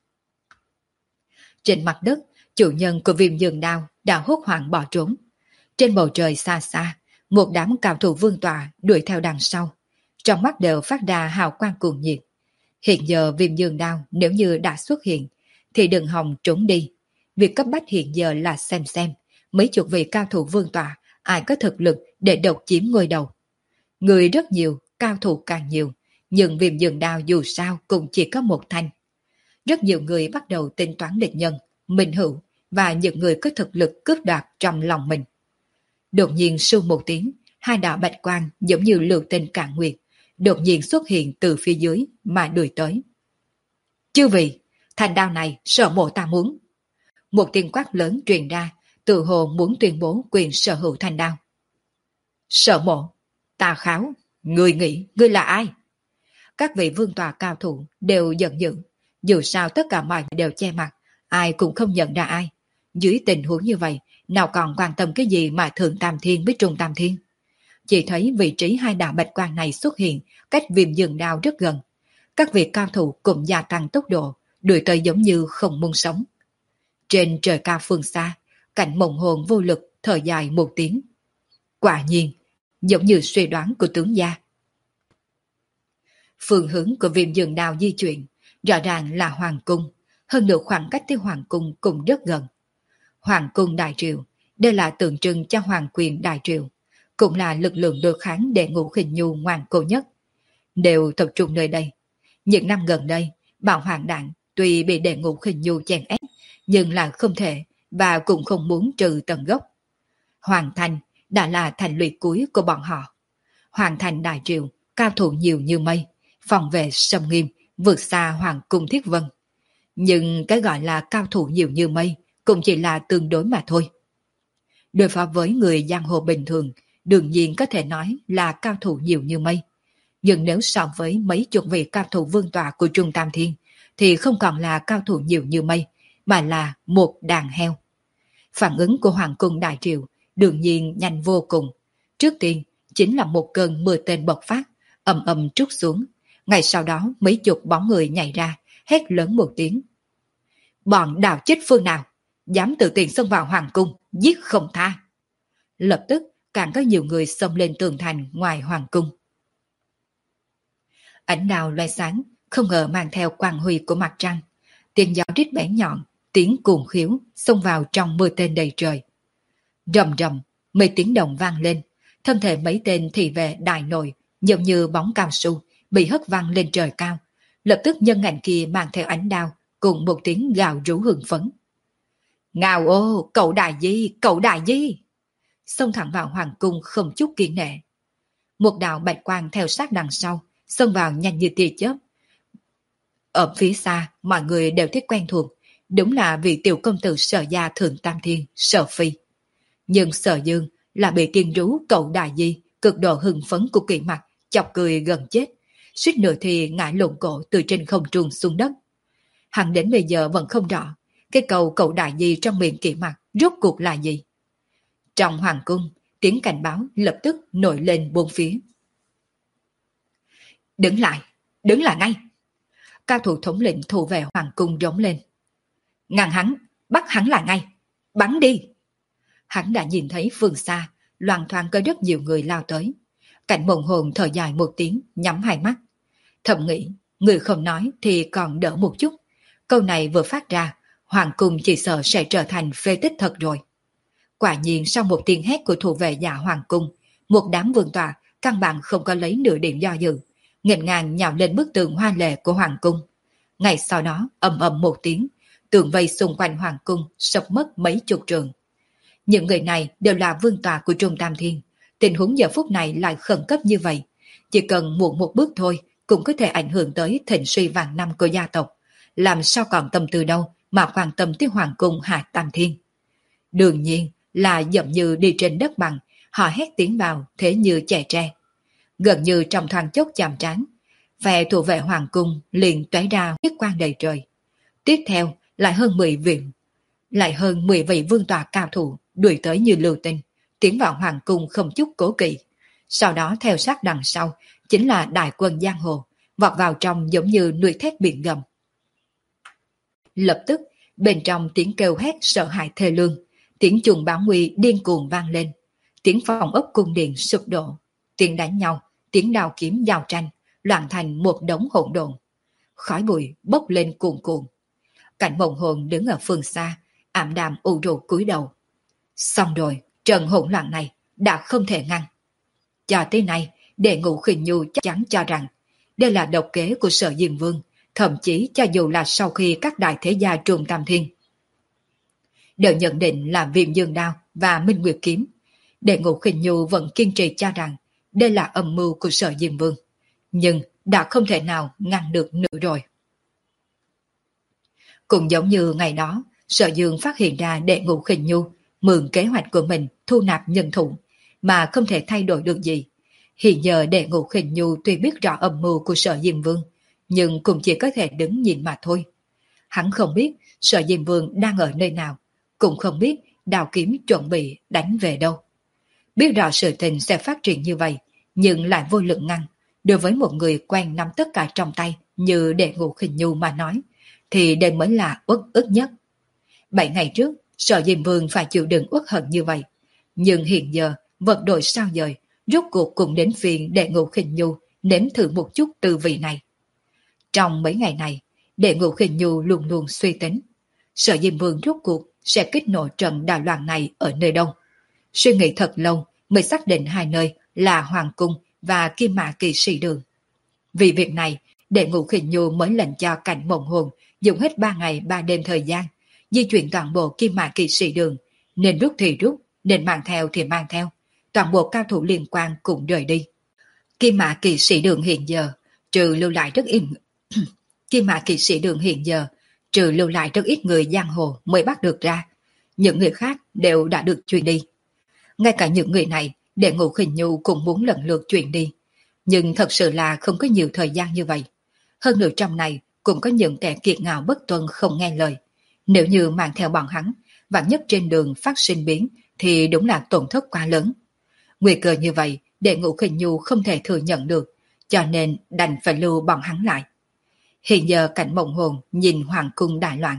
Trên mặt đất, chủ nhân của viêm dương đao đã hốt hoảng bỏ trốn. Trên bầu trời xa xa, một đám cao thủ vương tọa đuổi theo đằng sau. Trong mắt đều phát ra hào quang cuồng nhiệt. Hiện giờ viêm dương đao nếu như đã xuất hiện, thì đừng hòng trốn đi. Việc cấp bách hiện giờ là xem xem, mấy chục vị cao thủ vương tọa ai có thực lực để độc chiếm ngôi đầu. Người rất nhiều, cao thủ càng nhiều, nhưng viêm dương đao dù sao cũng chỉ có một thanh. Rất nhiều người bắt đầu tính toán địch nhân, minh hữu và những người có thực lực cướp đoạt trong lòng mình. Đột nhiên su một tiếng, hai đạo bạch quang giống như lưu tinh cạn nguyệt, đột nhiên xuất hiện từ phía dưới mà đuổi tới. Chư vị, thanh đao này sở mộ ta muốn. Một tiếng quát lớn truyền ra, tự hồ muốn tuyên bố quyền sở hữu thanh đao. Sở mộ, ta kháo, người nghĩ ngươi là ai? Các vị vương tòa cao thủ đều giận dữ, dù sao tất cả mọi người đều che mặt, ai cũng không nhận ra ai. Dưới tình huống như vậy, nào còn quan tâm cái gì mà thượng tam thiên với trung tam thiên. Chỉ thấy vị trí hai đạo bạch quang này xuất hiện cách viêm dương đao rất gần. Các vị cao thủ cũng gia tăng tốc độ, đuổi tới giống như không muốn sống. Trên trời cao phương xa, cảnh mộng hồn vô lực thở dài một tiếng. Quả nhiên, giống như suy đoán của tướng gia. Phương hướng của viêm dương đao di chuyển, rõ ràng là hoàng cung, hơn nữa khoảng cách tới hoàng cung cũng rất gần. Hoàng cung đại triều, đây là tượng trưng cho hoàng quyền đại triều, cũng là lực lượng đối kháng để Ngũ Khinh Nhu ngoan cố nhất, đều tập trung nơi đây. Những năm gần đây, Bảo Hoàng Đảng tuy bị đệ Ngũ Khinh Nhu chèn ép, nhưng là không thể và cũng không muốn trừ tận gốc. Hoàng thành đã là thành lũy cuối của bọn họ. Hoàng thành đại triều, cao thủ nhiều như mây, phòng vệ sông nghiêm, vượt xa Hoàng cung Thiết Vân. Nhưng cái gọi là cao thủ nhiều như mây cũng chỉ là tương đối mà thôi. Đối phó với người giang hồ bình thường, đương nhiên có thể nói là cao thủ nhiều như mây. Nhưng nếu so với mấy chục vị cao thủ vương tọa của Trung Tam Thiên, thì không còn là cao thủ nhiều như mây, mà là một đàn heo. Phản ứng của Hoàng cung đại triều đương nhiên nhanh vô cùng. Trước tiên chính là một cơn mưa tên bộc phát, ầm ầm trút xuống. Ngay sau đó mấy chục bóng người nhảy ra, hét lớn một tiếng. Bọn đào chết phương nào, dám tự tiện xông vào hoàng cung, giết không tha. Lập tức càng có nhiều người xông lên tường thành ngoài hoàng cung. Ánh đào loe sáng, không ngờ mang theo quang huy của mặt trăng. Tiếng gió rít bén nhọn, tiếng cuồng khiếu xông vào trong mưa tên đầy trời. Rầm rầm, mấy tiếng động vang lên, thân thể mấy tên thị vệ đại nội giống như bóng cao su bị hất văng lên trời cao. Lập tức nhân ảnh kia mang theo ánh đao cùng một tiếng gào rú hưng phấn. Ngao ô, cậu đại di, cậu đại di! Xông thẳng vào hoàng cung không chút kiêng nể. Một đạo bạch quang theo sát đằng sau, xông vào nhanh như tia chớp. Ở phía xa, mọi người đều thấy quen thuộc, đúng là vị tiểu công tử Sở gia Thượng Tam Thiên, Sở Phi. Nhưng Sở Dương là bị tiên rú cậu đại di cực độ hưng phấn của Kỳ Mặc chọc cười gần chết, suýt nữa thì ngã lộn cổ từ trên không trung xuống đất. Hắn đến bây giờ vẫn không rõ cái câu cậu đại di trong miệng Kỳ Mặc rốt cuộc là gì. Trong hoàng cung, tiếng cảnh báo lập tức nổi lên bốn phía. Đứng lại, đứng lại ngay! Cao thủ thống lĩnh thủ vệ hoàng cung rống lên. Ngăn hắn, bắt hắn lại ngay, bắn đi! Hắn đã nhìn thấy phương xa, loang thoáng có rất nhiều người lao tới. Cảnh Mộng Hồn thở dài một tiếng, nhắm hai mắt. Thầm nghĩ, người không nói thì còn đỡ một chút. Câu này vừa phát ra, hoàng cung chỉ sợ sẽ trở thành phế tích thật rồi. Quả nhiên sau một tiếng hét của thủ vệ giả hoàng cung, một đám vương tọa căn bản không có lấy nửa điểm do dự, nghênh ngang nhào lên bức tường hoa lệ của hoàng cung. Ngay sau đó ầm ầm một tiếng, tường vây xung quanh hoàng cung sập mất mấy chục trường. Những người này đều là vương tọa của Trung Tam Thiên. Tình huống giờ phút này lại khẩn cấp như vậy, chỉ cần muộn một bước thôi cũng có thể ảnh hưởng tới thịnh suy vạn năm của gia tộc. Làm sao còn tâm tư đâu mà quan tâm tới hoàng cung Hạ Tam Thiên. Đương nhiên là giống như đi trên đất bằng, họ hét tiếng vào thế như trẻ tre. Gần như trong thoáng chốc chạm trán, phe thủ vệ hoàng cung liền tóe ra huyết quang đầy trời. Tiếp theo lại hơn mười vị, lại hơn mười vị vương tọa cao thủ đuổi tới như lưu tinh, tiến vào hoàng cung không chút cố kỵ. Sau đó theo sát đằng sau chính là đại quân giang hồ, vọt vào trong giống như nuôi thét biển gầm. Lập tức bên trong tiếng kêu hét sợ hãi thê lương, tiếng chuông báo nguy điên cuồng vang lên, tiếng phòng ốc cung điện sụp đổ, tiếng đánh nhau, tiếng đao kiếm giao tranh loạn thành một đống hỗn độn. Khói bụi bốc lên cuồn cuộn. Cảnh Mộng Hồn đứng ở phương xa, ảm đạm u rũ cúi đầu. Xong rồi, trận hỗn loạn này đã không thể ngăn. Cho tới nay, Đệ Ngũ Khinh Nhu chắc chắn cho rằng đây là độc kế của Sở Diêm Vương, thậm chí cho dù là sau khi các đại thế gia Trung Tam Thiên đều nhận định là Viêm Dương Đao và Minh Nguyệt Kiếm, Đệ Ngũ Khinh Nhu vẫn kiên trì cho rằng đây là âm mưu của Sở Diêm Vương, nhưng đã không thể nào ngăn được nữa rồi. Cũng giống như ngày đó, Sở Dương phát hiện ra Đệ Ngũ Khinh Nhu mượn kế hoạch của mình thu nạp nhân thủ, mà không thể thay đổi được gì. Hiện giờ Đệ Ngũ Khinh Nhu tuy biết rõ âm mưu của Sở Diêm Vương, nhưng cũng chỉ có thể đứng nhìn mà thôi. Hắn không biết Sở Diêm Vương đang ở nơi nào, cũng không biết đào kiếm chuẩn bị đánh về đâu. Biết rõ sự tình sẽ phát triển như vậy, nhưng lại vô lực ngăn. Đối với một người quen nắm tất cả trong tay như Đệ Ngũ Khinh Nhu mà nói, thì đây mới là uất ức nhất. Bảy ngày trước, Sở Diêm Vương phải chịu đựng uất hận như vậy. Nhưng hiện giờ, vật đổi sao dời, rốt cuộc cũng đến phiên Đệ Ngũ Khinh Nhu nếm thử một chút tư vị này. Trong mấy ngày này, Đệ Ngũ Khinh Nhu luôn luôn suy tính. Sở Diêm Vương rốt cuộc sẽ kích nổ trận đảo loạn này ở nơi đâu. Suy nghĩ thật lâu mới xác định hai nơi là Hoàng Cung và Kim Mã Kỳ Sĩ Đường. Vì việc này, Đệ Ngũ Khinh Nhu mới lệnh cho Cảnh Mộng Hồn dùng hết ba ngày ba đêm thời gian, di chuyển toàn bộ Kim Mã Kỳ Sĩ Đường, nên rút thì rút, nên mang theo thì mang theo, toàn bộ cao thủ liên quan cũng rời đi. Kim Mã Kỳ Sĩ Đường hiện giờ, trừ lưu lại rất ít Kim Mã Kỳ Sĩ Đường hiện giờ, trừ lưu lại rất ít người giang hồ mới bắt được ra, những người khác đều đã được chuyển đi. Ngay cả những người này, Đệ Ngũ Khinh Nhu cũng muốn lần lượt chuyển đi, nhưng thật sự là không có nhiều thời gian như vậy. Hơn nữa trong này cũng có những kẻ kiệt ngạo bất tuân không nghe lời. Nếu như mang theo bọn hắn, vạn nhất trên đường phát sinh biến thì đúng là tổn thất quá lớn. Nguy cơ như vậy, Đệ Ngũ Khinh Nhu không thể thừa nhận được, cho nên đành phải lưu bọn hắn lại. Hiện giờ Cảnh Mộng Hồn nhìn hoàng cung đại loạn,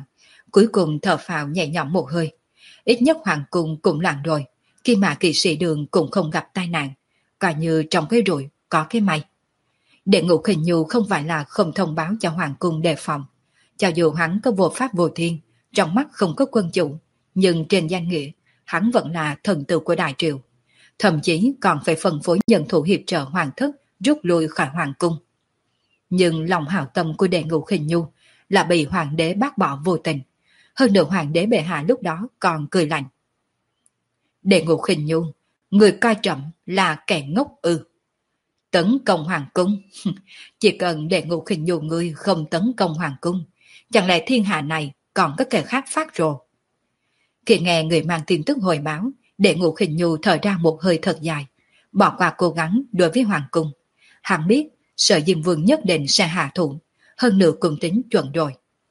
cuối cùng thở phào nhẹ nhõm một hơi. Ít nhất hoàng cung cũng lặng rồi, khi mà kỵ sĩ đường cũng không gặp tai nạn, coi như trong cái rủi có cái may. Đệ Ngũ Khinh Nhu không phải là không thông báo cho hoàng cung đề phòng. Cho dù hắn có vô pháp vô thiên, trong mắt không có quân chủ, nhưng trên danh nghĩa, hắn vẫn là thần tử của đại triều. Thậm chí còn phải phân phối nhân thủ hiệp trợ hoàng thất rút lui khỏi hoàng cung. Nhưng lòng hảo tâm của Đệ Ngũ Khinh Nhu là bị hoàng đế bác bỏ vô tình. Hơn nữa hoàng đế bệ hạ lúc đó còn cười lạnh. Đệ Ngũ Khinh Nhu, người coi trọng là kẻ ngốc ư? Tấn công hoàng cung? Chỉ cần Đệ Ngũ Khinh Nhu ngươi không tấn công hoàng cung, chẳng lẽ thiên hạ này còn có kẻ khác phát rồ? Khi nghe người mang tin tức hồi báo, Đệ Ngũ Khinh Nhu thở ra một hơi thật dài, bỏ qua cố gắng đối với hoàng cung. Hắn biết Sở Diêm Vương nhất định sẽ hạ thủ, hơn nữa cũng tính chuẩn rồi.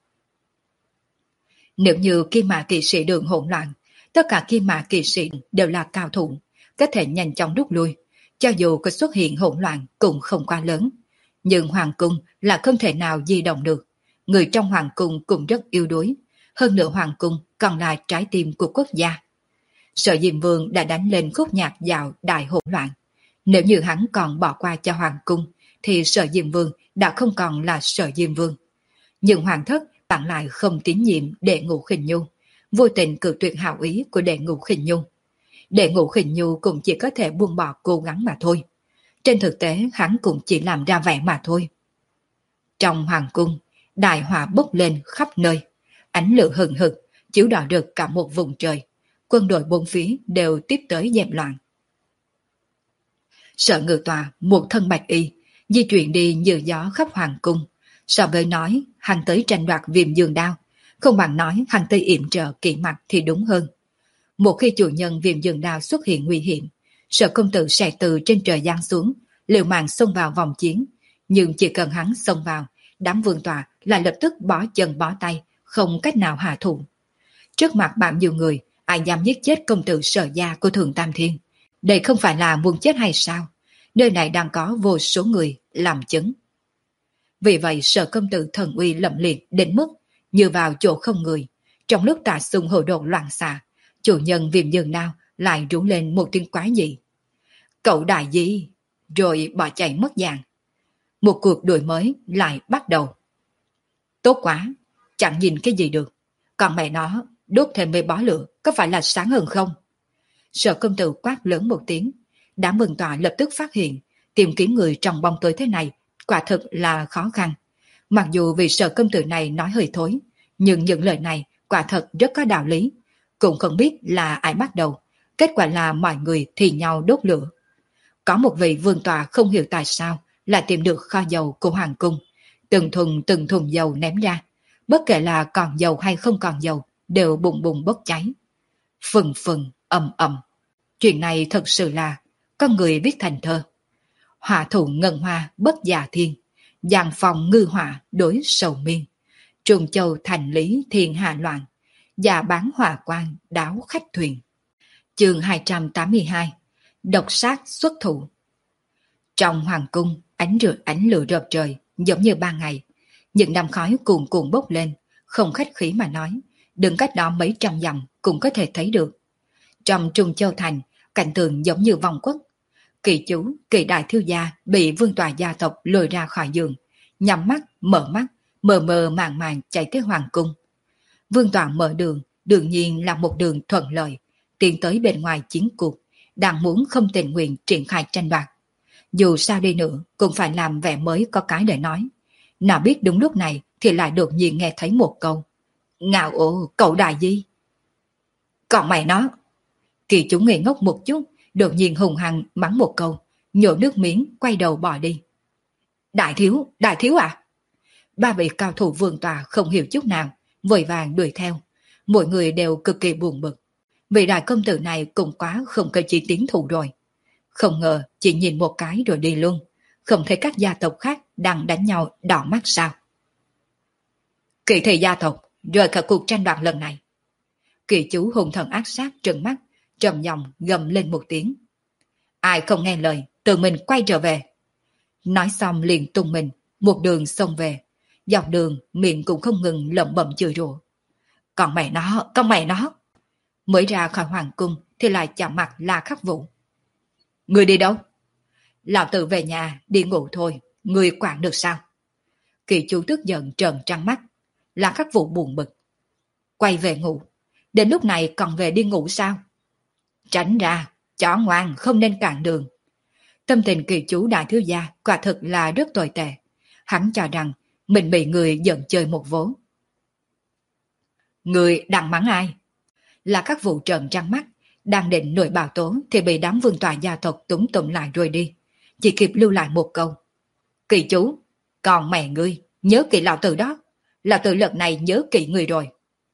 Nếu như Kim Mã kỵ sĩ đường hỗn loạn, tất cả Kim Mã kỵ sĩ đều là cao thủ, có thể nhanh chóng rút lui, cho dù có xuất hiện hỗn loạn cũng không quá lớn. Nhưng hoàng cung là không thể nào di động được, người trong hoàng cung cũng rất yếu đuối, hơn nữa hoàng cung còn là trái tim của quốc gia. Sở Diêm Vương đã đánh lên khúc nhạc dạo đại hỗn loạn. Nếu như hắn còn bỏ qua cho hoàng cung, thì Sở Diêm Vương đã không còn là Sở Diêm Vương. Nhưng hoàng thất bạn lại không tín nhiệm Đệ Ngũ Khinh Nhu, vô tình cự tuyệt hảo ý của Đệ Ngũ Khinh Nhu. Đệ Ngũ Khinh Nhu cũng chỉ có thể buông bỏ cố gắng mà thôi. Trên thực tế hắn cũng chỉ làm ra vẻ mà thôi. Trong hoàng cung, đại hỏa bốc lên khắp nơi, ánh lửa hừng hực chiếu đỏ rực cả một vùng trời. Quân đội bốn phía đều tiếp tới dẹp loạn. Sở Ngự Tòa một thân bạch y, di chuyển đi như gió khắp hoàng cung. So với nói hắn tới tranh đoạt Viêm Dương Đao, không bằng nói hắn tới yểm trợ kỵ mặt thì đúng hơn. Một khi chủ nhân Viêm Dương Đao xuất hiện nguy hiểm, Sở công tử sẽ từ trên trời giáng xuống, liều mạng xông vào vòng chiến. Nhưng chỉ cần hắn xông vào, đám vương tòa lại lập tức bó chân bó tay, không cách nào hạ thủ. Trước mặt bạn nhiều người, ai dám giết chết công tử Sở gia của Thường Tam Thiên? Đây không phải là muốn chết hay sao? Nơi này đang có vô số người làm chứng. Vì vậy Sở công tử thần uy lẫm liệt đến mức như vào chỗ không người. Trong lúc tà xung hồ đột loạn xạ, chủ nhân Viêm Dương Đao lại rú lên một tiếng quái dị. Cậu đại gì? Rồi bỏ chạy mất dạng. Một cuộc đuổi mới lại bắt đầu. Tốt quá, chẳng nhìn cái gì được. Còn mẹ nó, đốt thêm mấy bó lửa có phải là sáng hơn không? Sở công tử quát lớn một tiếng. Đám mừng tòa lập tức phát hiện tìm kiếm người trong bóng tối thế này quả thực là khó khăn. Mặc dù vì Sở công tử này nói hơi thối, nhưng những lời này quả thật rất có đạo lý. Cũng không biết là ai bắt đầu, kết quả là mọi người thì nhau đốt lửa. Có một vị vương tòa không hiểu tại sao lại tìm được kho dầu của hoàng cung, từng thùng từng thùng dầu ném ra, bất kể là còn dầu hay không còn dầu đều bùng bùng bốc cháy. Phừng phừng, ầm ầm. Chuyện này thật sự là con người viết thành thơ. Hỏa thủ ngân hoa bất già thiên, giang phòng ngư hỏa đối sầu miên. Trùng châu thành lý thiên hạ loạn, già bán hỏa quan đáo khách thuyền. Chương hai trăm tám mươi hai. Độc sát xuất thủ. Trong hoàng cung, ánh rực ánh lửa rợp trời, giống như ban ngày. Những đám khói cuồn cuộn bốc lên, không khách khí mà nói, đừng cách đó mấy trăm dặm cũng có thể thấy được. Trong Trung Châu thành, cảnh tượng giống như vòng quất. Kỳ chú, kỳ đại thiếu gia bị vương tòa gia tộc lôi ra khỏi giường, nhắm mắt, mở mắt, mờ mờ màng màng chạy tới hoàng cung. Vương tòa mở đường, đương nhiên là một đường thuận lợi, tiến tới bên ngoài chiến cuộc, đang muốn không tình nguyện triển khai tranh đoạt. Dù sao đi nữa, cũng phải làm vẻ mới có cái để nói. Nào biết đúng lúc này thì lại đột nhiên nghe thấy một câu. Ngạo ồ, cậu đại gì? Còn mày nó! Kỳ chúng ngây ngốc một chút, đột nhiên hùng hăng mắng một câu, nhổ nước miếng, quay đầu bỏ đi. Đại thiếu, đại thiếu à? Ba vị cao thủ vương tòa không hiểu chút nào, vội vàng đuổi theo. Mỗi người đều cực kỳ buồn bực. Vị đại công tử này cũng quá không có chỉ tiến thủ rồi. Không ngờ chỉ nhìn một cái rồi đi luôn, không thấy các gia tộc khác đang đánh nhau đỏ mắt sao? Kỳ thị gia tộc rời khỏi cuộc tranh đoạt lần này. Kỳ chú hùng thần ác sát trừng mắt, trầm giọng gầm lên một tiếng. Ai không nghe lời, tự mình quay trở về. Nói xong liền tung mình, một đường xông về. Dọc đường miệng cũng không ngừng lẩm bẩm chửi rủa. Còn mẹ nó, con mẹ nó. Mới ra khỏi hoàng cung thì lại chạm mặt La Khắc Vũ. Người đi đâu? Lão tử về nhà, đi ngủ thôi, người quản được sao? Kỳ chủ tức giận trợn trắng mắt. La Khắc Vũ buồn bực. Quay về ngủ, đến lúc này còn về đi ngủ sao? Tránh ra, chó ngoan không nên cản đường. Tâm tình kỳ chú đại thiếu gia quả thực là rất tồi tệ. Hắn cho rằng mình bị người giận chơi một vố. Người đang mắng ai? Là các vụ trợn trắng mắt, đang định nổi bào tố thì bị đám vương tọa gia tộc túng tụm lại rồi đi. Chỉ kịp lưu lại một câu. Kỳ chú, còn mẹ ngươi, nhớ kỹ lão tử đó. Lão tử lần này nhớ kỹ người rồi.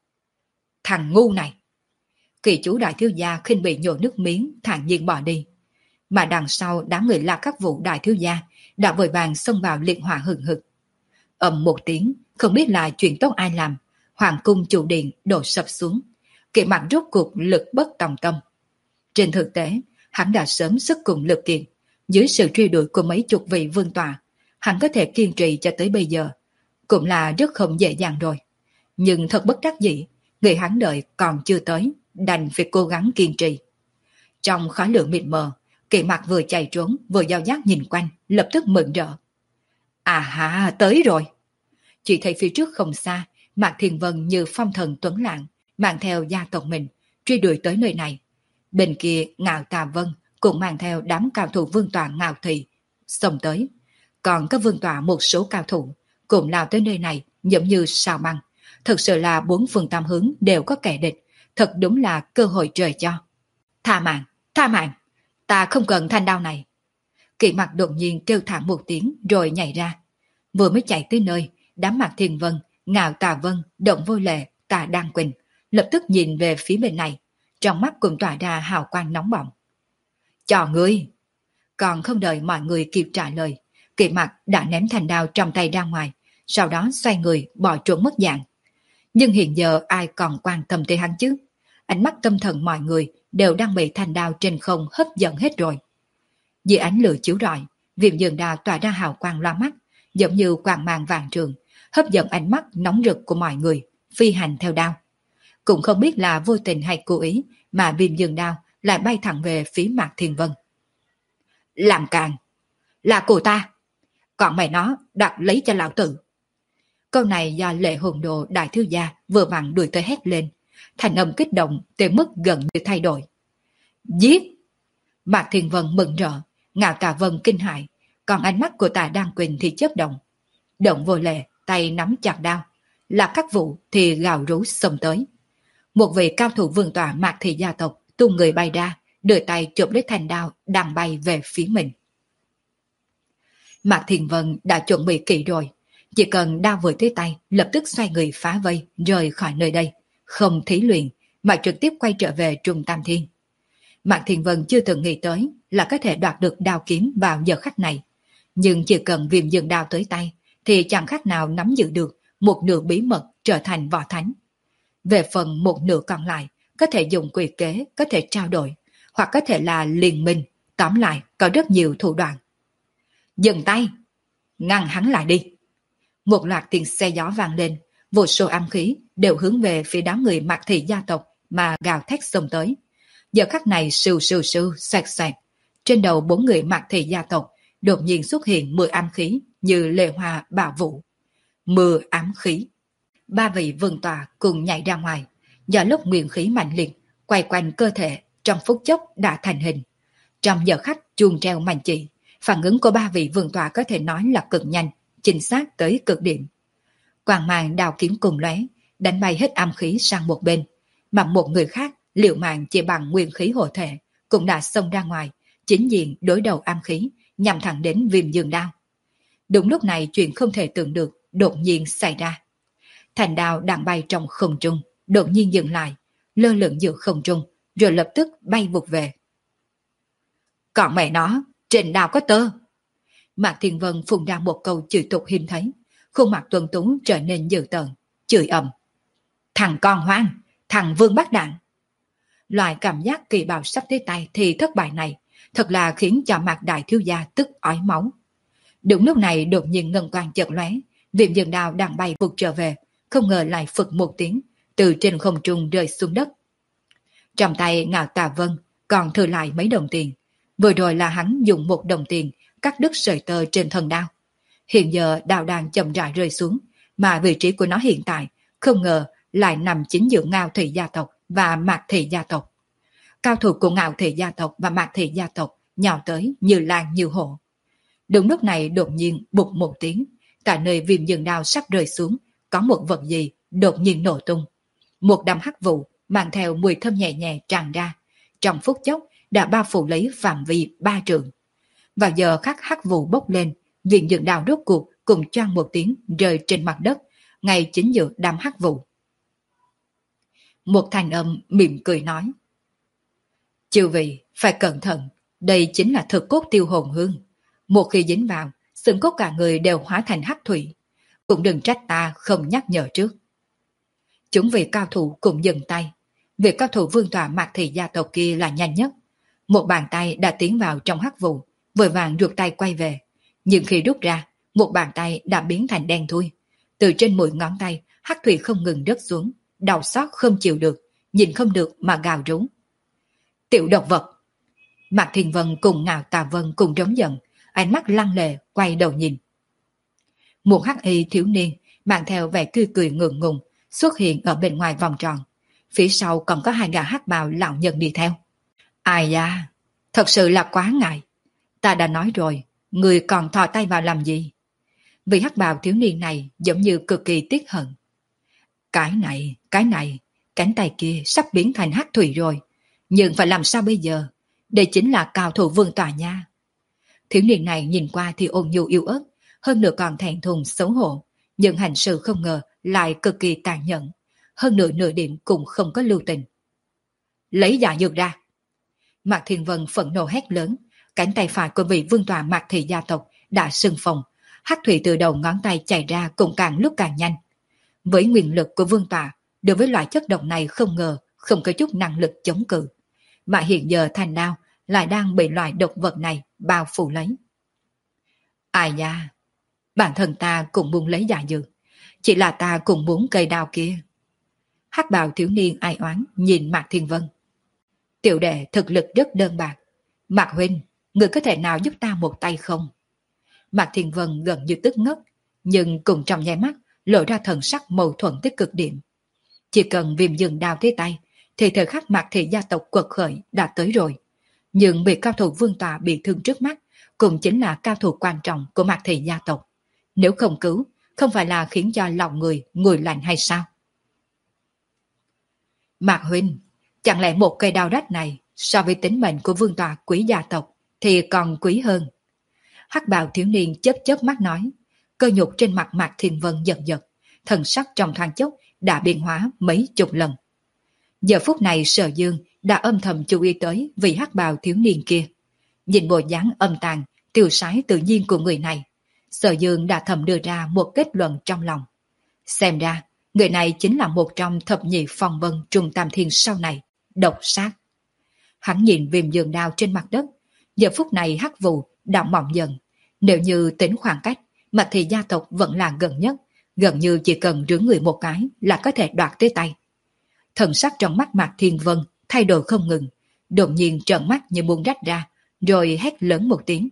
Thằng ngu này. Kỳ chú đại thiếu gia khinh bị nhổ nước miếng, thản nhiên bỏ đi. Mà đằng sau đám người La Các Vũ đại thiếu gia đã vội vàng xông vào liệt hỏa hừng hực. Ầm một tiếng, không biết là chuyện tốt ai làm, hoàng cung chủ điện đổ sập xuống. Kỵ mặt rốt cuộc lực bất tòng tâm. Trên thực tế, hắn đã sớm sức cùng lực kiện. Dưới sự truy đuổi của mấy chục vị vương tọa, hắn có thể kiên trì cho tới bây giờ. Cũng là rất không dễ dàng rồi. Nhưng thật bất đắc dĩ, người hắn đợi còn chưa tới, đành phải cố gắng kiên trì. Trong khói lửa mịt mờ, Kỵ mặt vừa chạy trốn vừa giao giác nhìn quanh, lập tức mừng rỡ. À ha, tới rồi. Chỉ thấy phía trước không xa, Mạc Thiên Vân như phong thần tuấn lãng, mang theo gia tộc mình, truy đuổi tới nơi này. Bên kia Ngạo Tà Vân cũng mang theo đám cao thủ vương tọa Ngạo Thị, xông tới. Còn các vương tọa một số cao thủ cũng lao tới nơi này giống như sao băng. Thực sự là bốn phương tam hướng đều có kẻ địch, thật đúng là cơ hội trời cho. Tha mạng, tha mạng, ta không cần thanh đao này. Kỵ mặt đột nhiên kêu thảm một tiếng rồi nhảy ra. Vừa mới chạy tới nơi, đám Mạc Thiên Vân, Ngạo Tà Vân, Động Vô Lệ, Tà Đan Quỳnh lập tức nhìn về phía bên này, trong mắt cũng tỏa ra hào quang nóng bỏng. Cho ngươi! Còn không đợi mọi người kịp trả lời, Kỵ mặt đã ném thanh đao trong tay ra ngoài, sau đó xoay người bỏ trốn mất dạng. Nhưng hiện giờ ai còn quan tâm tới hắn chứ? Ánh mắt tâm thần mọi người đều đang bị thanh đao trên không hấp dẫn hết rồi. Dưới ánh lửa chiếu rọi, Viêm Dương Đao tỏa ra hào quang loa mắt, giống như quang mang vàng trường, hấp dẫn ánh mắt nóng rực của mọi người, phi hành theo đao. Cũng không biết là vô tình hay cố ý mà Viêm Dương Đao lại bay thẳng về phía Mạc Thiên Vân. Làm càng! Là cô ta! Còn mày nó đặt lấy cho lão tử! Câu này do Lệ Hồn Đồ đại thiếu gia vừa vặn đuổi tới hét lên, thành âm kích động tới mức gần như thay đổi. Giết! Mạc Thiên Vân mừng rỡ, Ngạo Tà Vân kinh hãi, còn ánh mắt của Tà Đan Quỳnh thì chớp động. Động Vô Lệ tay nắm chặt đao, là các vụ thì gào rú xông tới. Một vị cao thủ vương tọa Mạc Thị gia tộc tung người bay ra, đưa tay chụp lấy thanh đao đang bay về phía mình. Mạc Thiên Vân đã chuẩn bị kỹ rồi, chỉ cần đao vừa tới tay lập tức xoay người phá vây rời khỏi nơi đây, không thí luyện mà trực tiếp quay trở về Trung Tam Thiên. Mạc Thiên Vân chưa từng nghĩ tới là có thể đoạt được đao kiếm vào giờ khắc này, nhưng chỉ cần Viêm Dương Đao tới tay thì chẳng khác nào nắm giữ được một nửa bí mật trở thành võ thánh. Về phần một nửa còn lại, có thể dùng quỷ kế, có thể trao đổi, hoặc có thể là liên minh, tóm lại có rất nhiều thủ đoạn. Dừng tay! Ngăn hắn lại đi! Một loạt tiếng xe gió vang lên, vô số âm khí đều hướng về phía đám người Mạc Thị gia tộc mà gào thét xông tới. Giờ khắc này sưu sưu sưu, xoẹt xoẹt, trên đầu bốn người Mạc Thị gia tộc đột nhiên xuất hiện mười ám khí như lệ hoa bảo vũ. Mưa ám khí. Ba vị vương tọa cùng nhảy ra ngoài, do lúc nguyên khí mạnh liệt quay quanh cơ thể trong phút chốc đã thành hình. Trong giờ khắc chuông treo màn chỉ, phản ứng của ba vị vương tọa có thể nói là cực nhanh, chính xác tới cực điểm. Quang mang đào kiếm cùng lóe, đánh bay hết ám khí sang một bên, mà một người khác liều mạng chỉ bằng nguyên khí hộ thể cũng đã xông ra ngoài, chính diện đối đầu ám khí, nhằm thẳng đến Viêm Dương Đao. Đúng lúc này chuyện không thể tưởng được đột nhiên xảy ra. Thành đao đang bay trong không trung, đột nhiên dừng lại, lơ lửng giữa không trung, rồi lập tức bay vụt về. Còn mẹ nó, trên đao có tơ! Mạc Thiên Vân phun ra một câu chửi tục hiếm thấy, khuôn mặt tuấn tú trở nên dữ tợn, chửi ầm. Thằng con hoang, thằng vương bát đạn! Loại cảm giác kỳ bào sắp tới tay thì thất bại này, thật là khiến cho Mạc đại thiếu gia tức ói máu. Đúng lúc này đột nhiên ngân quang chợt lóe, Viêm Dương Đao đang bay vụt trở về, không ngờ lại phực một tiếng, từ trên không trung rơi xuống đất. Trong tay Ngạo Tà Vân còn thừa lại mấy đồng tiền. Vừa rồi là hắn dùng một đồng tiền cắt đứt sợi tơ trên thân đao. Hiện giờ đao đang chậm rãi rơi xuống, mà vị trí của nó hiện tại không ngờ lại nằm chính giữa Ngạo Thị gia tộc và Mạc Thị gia tộc. Cao thủ của Ngạo Thị gia tộc và Mạc Thị gia tộc nhào tới như lan như hổ. Đúng lúc này đột nhiên bụt một tiếng, tại nơi viêm dương đao sắp rơi xuống, có một vật gì đột nhiên nổ tung. Một đám hắc vụ mang theo mùi thơm nhẹ nhẹ tràn ra, trong phút chốc đã bao phủ lấy phạm vi ba trượng. Vào giờ khắc hắc vụ bốc lên, viêm dương đao rốt cuộc cùng choang một tiếng rơi trên mặt đất, ngay chính giữa đám hắc vụ. Một thanh âm mỉm cười nói: chư vị phải cẩn thận, đây chính là thực cốt tiêu hồn hương. Một khi dính vào, xương cốt cả người đều hóa thành hắc thủy. Cũng đừng trách ta không nhắc nhở trước. Chúng vị cao thủ cũng dừng tay. Việc cao thủ vương tọa Mạc Thị gia tộc kia là nhanh nhất. Một bàn tay đã tiến vào trong hắc vụ, vội vàng ruột tay quay về. Nhưng khi rút ra, một bàn tay đã biến thành đen thui. Từ trên mũi ngón tay, hắc thủy không ngừng rớt xuống, đau xót không chịu được, nhìn không được mà gào rú. Tiểu độc vật! Mạc Thiên Vân cùng Ngạo Tà Vân cùng trống giận, ánh mắt lăng lệ quay đầu nhìn. Một hắc y thiếu niên mang theo vẻ cười cười ngượng ngùng xuất hiện ở bên ngoài vòng tròn. Phía sau còn có hai gã hắc bào lão nhân đi theo. Ai da, thật sự là quá ngại. Ta đã nói rồi, người còn thò tay vào làm gì? Vì hắc bào thiếu niên này giống như cực kỳ tiếc hận. Cái này, cái này, cánh tay kia sắp biến thành hắc thủy rồi. Nhưng phải làm sao bây giờ? Đây chính là cao thủ vương tòa nha. Thiếu niên này nhìn qua thì ôn nhu yếu ớt, hơn nữa còn thẹn thùng xấu hổ, nhưng hành sự không ngờ lại cực kỳ tàn nhẫn, hơn nữa nửa điểm cũng không có lưu tình. Lấy giả dược ra! Mạc Thiên Vân phẫn nộ hét lớn, cánh tay phải của vị vương tòa Mạc Thị gia tộc đã sưng phồng, hắc thủy từ đầu ngón tay chảy ra cũng càng lúc càng nhanh. Với nguyên lực của vương tòa, đối với loại chất độc này không ngờ không có chút năng lực chống cự, mà hiện giờ thanh đao lại đang bị loại độc vật này bao phủ lấy. Ai da, bản thân ta cũng muốn lấy giả dược, chỉ là ta cũng muốn cây đao kia. Hắc bào thiếu niên ai oán nhìn Mạc Thiên Vân. Tiểu đệ thực lực rất đơn bạc, Mạc huynh, người có thể nào giúp ta một tay không? Mạc Thiên Vân gần như tức ngất, nhưng cùng trong nháy mắt lộ ra thần sắc mâu thuẫn tới cực điểm. Chỉ cần viêm dương đao tới tay, thì thời khắc Mạc Thị gia tộc quật khởi đã tới rồi. Nhưng bị cao thủ vương tọa bị thương trước mắt cũng chính là cao thủ quan trọng của Mạc Thị gia tộc. Nếu không cứu, không phải là khiến cho lòng người nguội lạnh hay sao? Mạc huynh, chẳng lẽ một cây đao rách này so với tính mệnh của vương tọa quý gia tộc thì còn quý hơn? Hắc bào thiếu niên chớp chớp mắt nói, cơ nhục trên mặt Mạc Thiên Vân giật giật, thần sắc trong thoáng chốc đã biến hóa mấy chục lần. Giờ phút này Sở Dương đã âm thầm chú ý tới vị hắc bào thiếu niên kia. Nhìn bộ dáng âm tàn, tiêu sái tự nhiên của người này, Sở Dương đã thầm đưa ra một kết luận trong lòng. Xem ra, người này chính là một trong thập nhị phong vân Trung Tam Thiên sau này, độc sát. Hắn nhìn viêm dương đao trên mặt đất, giờ phút này hắc vụ đã mỏng dần. Nếu như tính khoảng cách, Mạc Thị gia tộc vẫn là gần nhất, gần như chỉ cần rưỡng người một cái là có thể đoạt tới tay. Thần sắc trong mắt Mạc Thiên Vân thay đổi không ngừng, đột nhiên trợn mắt như muốn rách ra, rồi hét lớn một tiếng.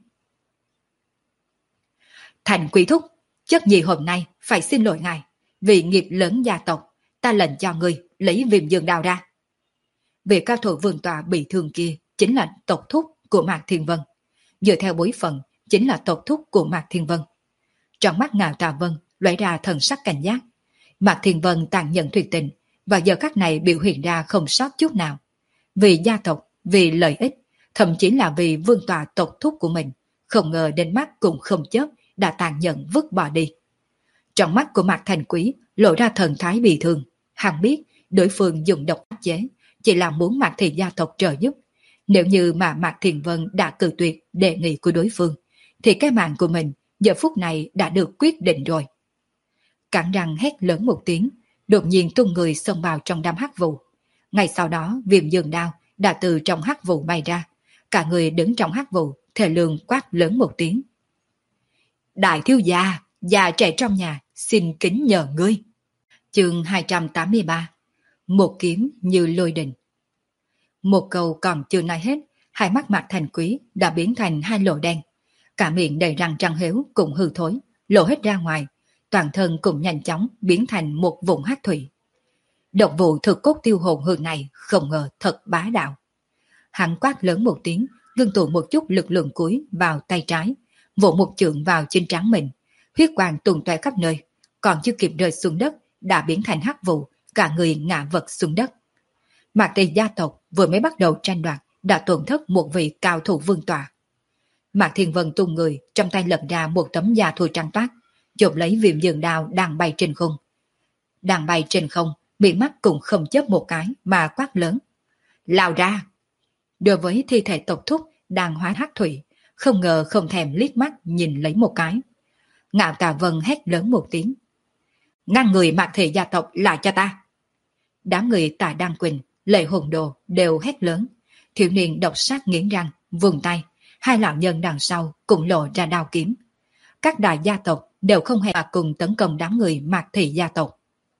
Thành quý thúc, chất nhi hôm nay phải xin lỗi ngài, vì nghiệp lớn gia tộc, ta lệnh cho ngươi lấy viêm dương đao ra. Vị cao thủ vương tọa bị thương kia chính là tộc thúc của Mạc Thiên Vân, dựa theo bối phận chính là tộc thúc của Mạc Thiên Vân. Trong mắt Ngạo Tà Vân lóe ra thần sắc cảnh giác. Mạc Thiên Vân tàn nhẫn tuyệt tình, và giờ khắc này biểu hiện ra không sót chút nào. Vì gia tộc, vì lợi ích, thậm chí là vì vương tọa tộc thúc của mình, không ngờ đến mắt cũng không chớp đã tàn nhẫn vứt bỏ đi. Trong mắt của Mạc Thành Quý lộ ra thần thái bị thương. Hắn biết đối phương dùng độc áp chế chỉ là muốn Mạc Thị gia tộc trợ giúp. Nếu như mà Mạc Thiền Vân đã cự tuyệt đề nghị của đối phương, thì cái mạng của mình giờ phút này đã được quyết định rồi. Cắn răng hét lớn một tiếng, đột nhiên tung người xông vào trong đám hắc vụ. Ngay sau đó viêm dương đao đã từ trong hắc vụ bay ra, cả người đứng trong hắc vụ, thề lương quát lớn một tiếng. Đại thiếu gia, già trẻ trong nhà, xin kính nhờ ngươi. Chương hai trăm tám mươi ba, một kiếm như lôi đình. Một câu còn chưa nói hết, hai mắt Mạc Thành Quý đã biến thành hai lỗ đen. Cả miệng đầy răng trắng héo cũng hư thối, lộ hết ra ngoài, toàn thân cũng nhanh chóng biến thành một vùng hắc thủy. Độc vụ thực cốt tiêu hồn hương này không ngờ thật bá đạo. Hắn quát lớn một tiếng, ngưng tụ một chút lực lượng cuối vào tay trái, vỗ một chưởng vào trên trán mình, huyết quang tung tóe khắp nơi, còn chưa kịp rơi xuống đất đã biến thành hắc vụ, cả người ngã vật xuống đất. Mạc Thị gia tộc vừa mới bắt đầu tranh đoạt đã tổn thất một vị cao thủ vương tọa. Mạc Thiên Vân tung người, trong tay lật ra một tấm da thô trắng toát, chộp lấy viêm dương đao đang bay trên không. Đang bay trên không, bị mắt cũng không chớp một cái mà quát lớn: lao ra! Đối với thi thể tộc thúc đang hóa hắc thủy, không ngờ không thèm liếc mắt nhìn lấy một cái. Ngạo Tà Vân hét lớn một tiếng: ngăn người Mạc Thị gia tộc lại cho ta! Đám người Tạ Đăng Quỳnh, Lệ Hồn Đồ đều hét lớn. Thiếu niên độc sát nghiến răng, vùng tay, hai lão nhân đằng sau cũng lộ ra đao kiếm. Các đại gia tộc đều không hề cùng tấn công đám người Mạc Thị gia tộc.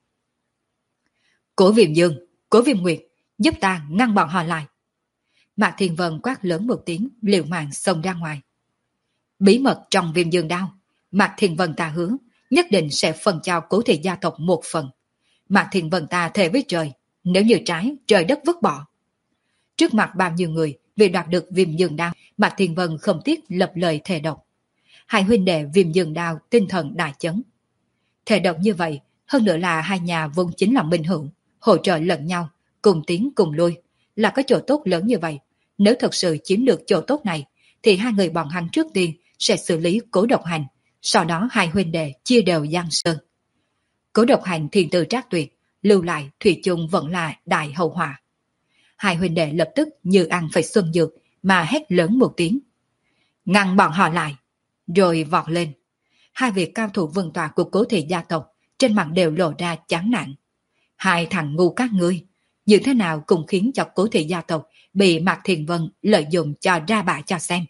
Cố Viêm Dương, Cố Viêm Nguyệt, giúp ta ngăn bọn họ lại. Mạc Thiên Vân quát lớn một tiếng, liều mạng xông ra ngoài. Bí mật trong Viêm Dương đao, Mạc Thiên Vân ta hứa nhất định sẽ phân cho Cố Thị gia tộc một phần. Mạc Thiên Vân ta thề với trời, nếu như trái trời đất vứt bỏ. Trước mặt bao nhiêu người vì đoạt được Viêm Dương đao, Mạc Thiên Vân không tiếc lập lời thề độc. Hai huynh đệ Viêm Dương đao tinh thần đại chấn. Thề độc như vậy, hơn nữa là hai nhà vốn chính là minh hữu, hỗ trợ lẫn nhau, cùng tiến cùng lui, là có chỗ tốt lớn như vậy. Nếu thật sự chiếm được chỗ tốt này, thì hai người bọn hắn trước tiên sẽ xử lý Cố Độc Hành, sau đó hai huynh đệ chia đều Giang Sơn. Cố Độc Hành thiên tư trác tuyệt, lưu lại thủy chung vẫn là đại hậu họa. Hai huynh đệ lập tức như ăn phải xuân dược mà hét lớn một tiếng: ngăn bọn họ lại! Rồi vọt lên. Hai vị cao thủ vương tọa của Cố Thị gia tộc trên mặt đều lộ ra chán nản. Hai thằng ngu các ngươi, như thế nào cũng khiến cho Cố Thị gia tộc bị Mạc Thiên Vân lợi dụng cho ra bạ cho xem.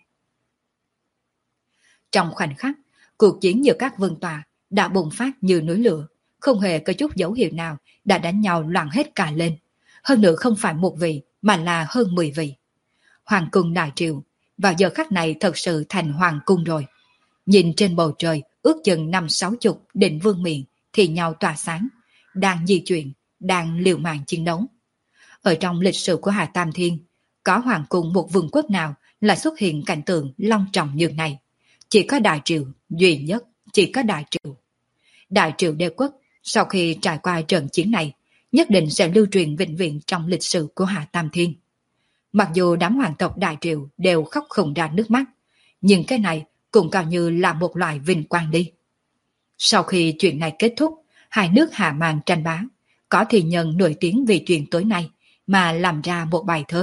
Trong khoảnh khắc, cuộc chiến giữa các vương tọa đã bùng phát như núi lửa, không hề có chút dấu hiệu nào đã đánh nhau loạn hết cả lên. Hơn nữa không phải một vị mà là hơn mười vị. Hoàng cung đại triều vào giờ khắc này thật sự thành hoàng cung rồi. Nhìn trên bầu trời ước chừng năm sáu chục định vương miện thì nhau tỏa sáng, đang di chuyển, đang liều mạng chiến đấu. Ở trong lịch sử của Hà Tam Thiên, có hoàng cung một vương quốc nào là xuất hiện cảnh tượng long trọng như này. Chỉ có đại triều, duy nhất, chỉ có đại triều. Đại triều đế quốc, sau khi trải qua trận chiến này, nhất định sẽ lưu truyền vĩnh viễn trong lịch sử của Hà Tam Thiên. Mặc dù đám hoàng tộc đại triều đều khóc không ra nước mắt, nhưng cái này cũng coi như là một loại vinh quang đi. Sau khi chuyện này kết thúc, hai nước hạ màn tranh bá, có thì nhân nổi tiếng vì chuyện tối nay mà làm ra một bài thơ.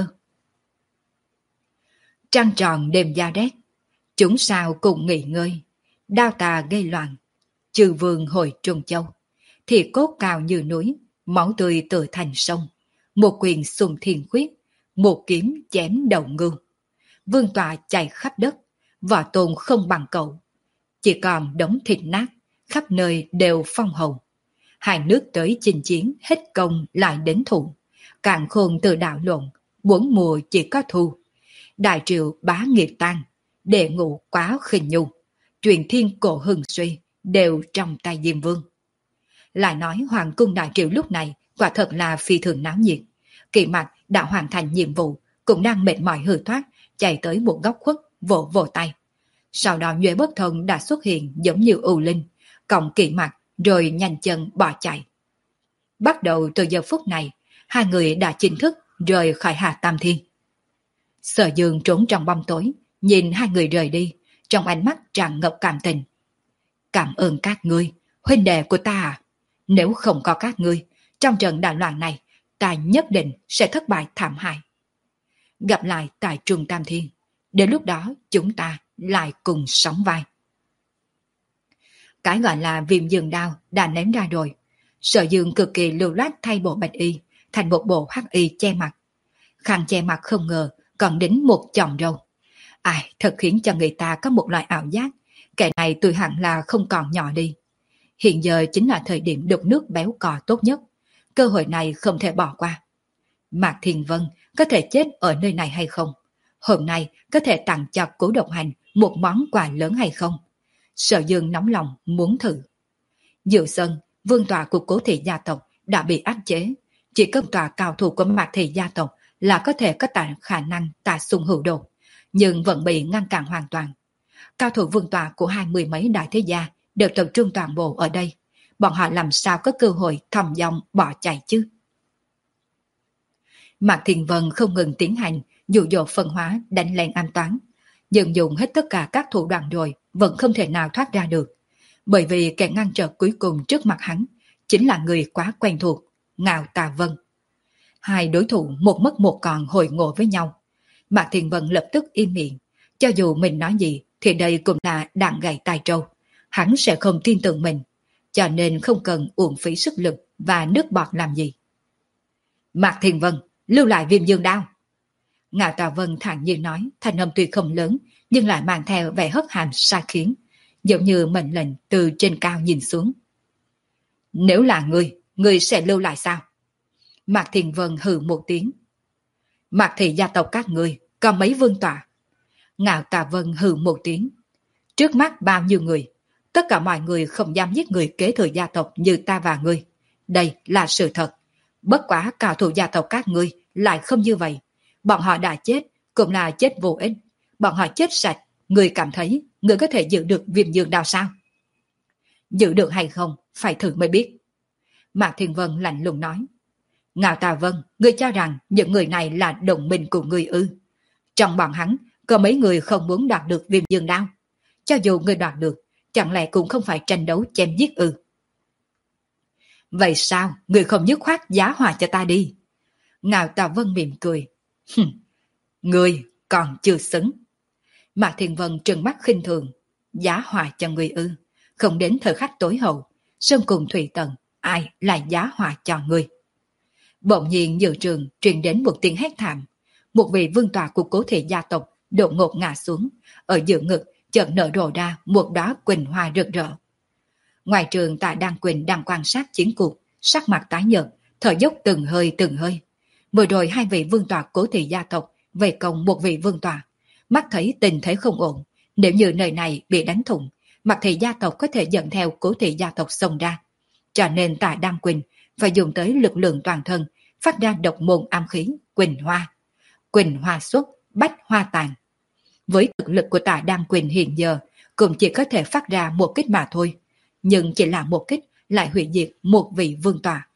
Trăng tròn đêm da rét, chúng sao cùng nghỉ ngơi, đao tà gây loạn, chư vương hồi Trung Châu, thì cốt cao như núi, máu tươi tựa thành sông, một quyền xung thiên khuyết, một kiếm chém đầu ngưu. Vương tọa chạy khắp đất, võ tôn không bằng cậu, chỉ còn đống thịt nát, khắp nơi đều phong hầu. Hai nước tới chinh chiến hết công lại đến thủ, càn khôn từ đạo lộn, bốn mùa chỉ có thu. Đại triều bá nghiệp tan, đệ ngũ quá khinh nhu, truyền thiên cổ hưng suy đều trong tay Diêm Vương. Lại nói hoàng cung đại triều lúc này quả thật là phi thường náo nhiệt. Kỵ Mạc đã hoàn thành nhiệm vụ, cũng đang mệt mỏi hư thoát, chạy tới một góc khuất, vỗ vỗ tay. Sau đó Nhuệ Bất Thông đã xuất hiện giống như ưu linh, còng Kỵ Mạc rồi nhanh chân bỏ chạy. Bắt đầu từ giờ phút này, hai người đã chính thức rời khỏi Hà Tam Thiên. Sở Dương trốn trong bóng tối, nhìn hai người rời đi, trong ánh mắt tràn ngập cảm tình. Cảm ơn các ngươi, huynh đệ của ta à. Nếu không có các ngươi, trong trận đại loạn này, ta nhất định sẽ thất bại thảm hại. Gặp lại tại Trung Tam Thiên, đến lúc đó chúng ta lại cùng sóng vai. Cái gọi là Viêm Dương đao đã ném ra rồi. Sở Dương cực kỳ lưu loát thay bộ bạch y thành một bộ hắc y che mặt. Khăn che mặt không ngờ còn đính một chòm râu. Ai, thật khiến cho người ta có một loại ảo giác, kẻ này tuổi hẳn là không còn nhỏ đi. Hiện giờ chính là thời điểm đục nước béo cò tốt nhất. cơ hội này không thể bỏ qua. Mạc Thiên Vân có thể chết ở nơi này hay không? Hôm nay có thể tặng cho Cố Độc Hành một món quà lớn hay không? Sở Dương nóng lòng muốn thử. Dự sân, vương tọa của Cố thị gia tộc đã bị áp chế. Chỉ cần tòa cao thủ của Mạc thị gia tộc là có thể có tài khả năng tà xung hữu đột, nhưng vẫn bị ngăn cản hoàn toàn. Cao thủ vương tọa của hai mươi mấy đại thế gia đều tập trung toàn bộ ở đây. Bọn họ làm sao có cơ hội thòng dong bỏ chạy chứ? Mạc Thiên Vân không ngừng tiến hành dụ dỗ phân hóa đánh lén an toán, nhưng dùng hết tất cả các thủ đoạn rồi vẫn không thể nào thoát ra được, bởi vì kẻ ngăn trở cuối cùng trước mặt hắn chính là người quá quen thuộc, Ngạo Tà Vân. Hai đối thủ một mất một còn hội ngộ với nhau. Mạc Thiên Vân lập tức im miệng, cho dù mình nói gì thì đây cũng là đạn gậy tai trâu, hắn sẽ không tin tưởng mình, cho nên không cần uổng phí sức lực và nước bọt làm gì. Mạc Thiên Vân, lưu lại Viêm Dương đao. Ngạo Tà Vân thản nhiên nói, thanh âm tuy không lớn nhưng lại mang theo vẻ hất hàm sai khiến, giống như mệnh lệnh từ trên cao nhìn xuống. Nếu là ngươi, ngươi sẽ lưu lại sao? Mạc Thiên Vân hừ một tiếng. Mạc thị gia tộc các ngươi có mấy vương tọa? Ngạo Tà Vân hừ một tiếng. Trước mắt bao nhiêu người? Tất cả mọi người không dám giết người kế thừa gia tộc như ta và ngươi. Đây là sự thật. Bất quá cao thủ gia tộc các ngươi lại không như vậy. Bọn họ đã chết, cũng là chết vô ích. Bọn họ chết sạch, ngươi cảm thấy ngươi có thể giữ được Viêm Dương đao sao? Giữ được hay không, phải thử mới biết. Mạc Thiên Vân lạnh lùng nói. Ngạo Tà Vân, ngươi cho rằng những người này là đồng minh của ngươi ư? Trong bọn hắn, có mấy người không muốn đoạt được Viêm Dương đao. Cho dù ngươi đoạt được, chẳng lẽ cũng không phải tranh đấu chém giết ư? Vậy sao, ngươi không dứt khoát giá hòa cho ta đi? Ngạo Tà Vân mỉm cười. Ngươi còn chưa xứng. Mạc Thiên Vân trừng mắt khinh thường. Giá hòa cho ngươi ư? Không đến thời khắc tối hậu, Sơn cùng Thủy Tần, ai lại giá hòa cho ngươi? Bỗng nhiên giữa trường truyền đến một tiếng hét thảm. Một vị vương tọa của Cố thị gia tộc đột ngột ngã xuống, ở giữa ngực chợt nở rộ ra một đóa quỳnh hoa rực rỡ. Ngoài trường Tạ Đan Quỳnh đang quan sát chiến cuộc, sắc mặt tái nhợt, thở dốc từng hơi từng hơi. Vừa rồi hai vị vương tọa Cố thị gia tộc về công một vị vương tọa, mắt thấy tình thế không ổn, nếu như nơi này bị đánh thủng, Mạc thị gia tộc có thể dẫn theo Cố thị gia tộc xông ra. Cho nên Tạ Đan Quỳnh phải dùng tới lực lượng toàn thân, phát ra độc môn am khí Quỳnh Hoa. Quỳnh Hoa xuất, bách hoa tàn. Với thực lực của Tạ Đan Quỳnh hiện giờ, cũng chỉ có thể phát ra một kích mà thôi, nhưng chỉ là một kích lại hủy diệt một vị vương tọa.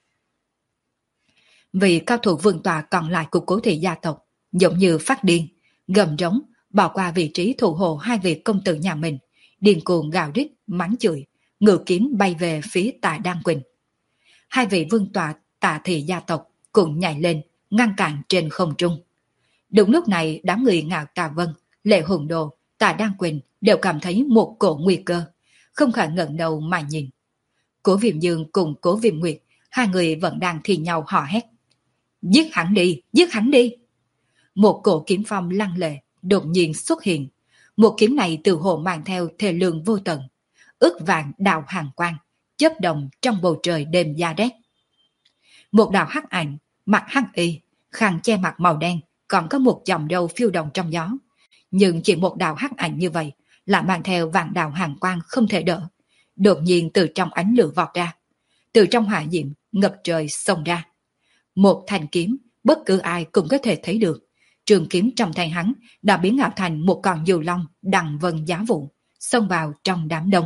Vị cao thủ vương tọa còn lại của Cố thị gia tộc giống như phát điên, gầm rống, bỏ qua vị trí thủ hộ hai vị công tử nhà mình, điên cuồng gào rít, mắng chửi, ngự kiếm bay về phía Tạ Đan Quỳnh. Hai vị vương tọa Tạ thị gia tộc cũng nhảy lên, ngăn cản trên không trung. Đúng lúc này, đám người Ngạo Tà Vân, Lệ Hùng Đồ, Tạ Đan Quỳnh đều cảm thấy một cổ nguy cơ, không khỏi ngẩng đầu mà nhìn. Cố Viêm Dương cùng Cố Viêm Nguyệt, hai người vẫn đang thì nhau hò hét. Giết hắn đi, giết hắn đi! Một cổ kiếm phong lăng lệ đột nhiên xuất hiện. Một kiếm này từ hồ mang theo thể lượng vô tận, ước vàng đạo hàng quang, chớp đồng trong bầu trời đêm da rét. Một đạo hắc ảnh, mặt hắc y, khăn che mặt màu đen, còn có một dòng râu phiêu động trong gió. Nhưng chỉ một đạo hắc ảnh như vậy lại mang theo vàng đạo hàng quang không thể đỡ, đột nhiên từ trong ánh lửa vọt ra, từ trong hỏa diệm ngập trời xông ra. Một thanh kiếm, bất cứ ai cũng có thể thấy được. Trường kiếm trong tay hắn đã biến ảo thành một con diều long đằng vân giá vụ, xông vào trong đám đông.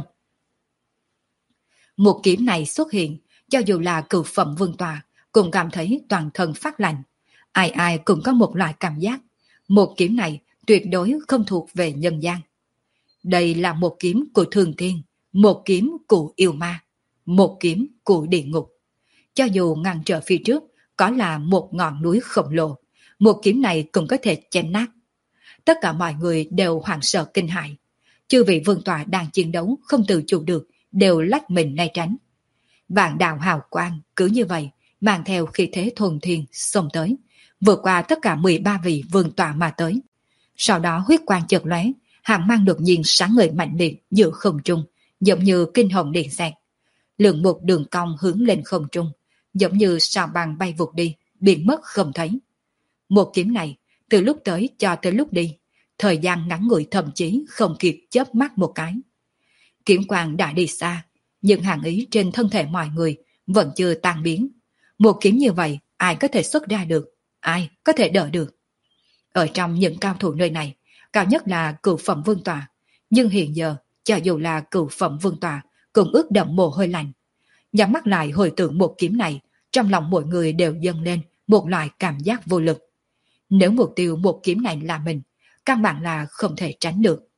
Một kiếm này xuất hiện, cho dù là cửu phẩm vương tọa cũng cảm thấy toàn thân phát lạnh. Ai ai cũng có một loại cảm giác, một kiếm này tuyệt đối không thuộc về nhân gian. Đây là một kiếm của thường thiên, một kiếm của yêu ma, một kiếm của địa ngục. Cho dù ngăn trở phía trước có là một ngọn núi khổng lồ, một kiếm này cũng có thể chém nát. Tất cả mọi người đều hoảng sợ kinh hãi. Chư vị vương tọa đang chiến đấu không tự chủ được, đều lách mình né tránh. Vạn đạo hào quang cứ như vậy mang theo khí thế thuần thiên xông tới, vượt qua tất cả mười ba vị vương tọa mà tới. Sau đó huyết quang chợt lóe, hàn mang đột nhiên sáng ngời mạnh liệt giữa không trung, giống như kinh hồng điện xẹt. Lượng một đường cong hướng lên không trung, giống như sao băng bay vụt đi, biến mất không thấy. Một kiếm này, từ lúc tới cho tới lúc đi, thời gian ngắn ngủi thậm chí không kịp chớp mắt một cái. Kiếm quang đã đi xa, nhưng hàn ý trên thân thể mọi người vẫn chưa tan biến. Một kiếm như vậy, ai có thể xuất ra được, ai có thể đỡ được. Ở trong những cao thủ nơi này, cao nhất là cửu phẩm vương tòa, nhưng hiện giờ, cho dù là cửu phẩm vương tòa, cũng ướt đậm mồ hôi lạnh. Nhắm mắt lại hồi tưởng một kiếm này, trong lòng mọi người đều dâng lên một loại cảm giác vô lực. Nếu mục tiêu một kiếm này là mình, căn bản là không thể tránh được.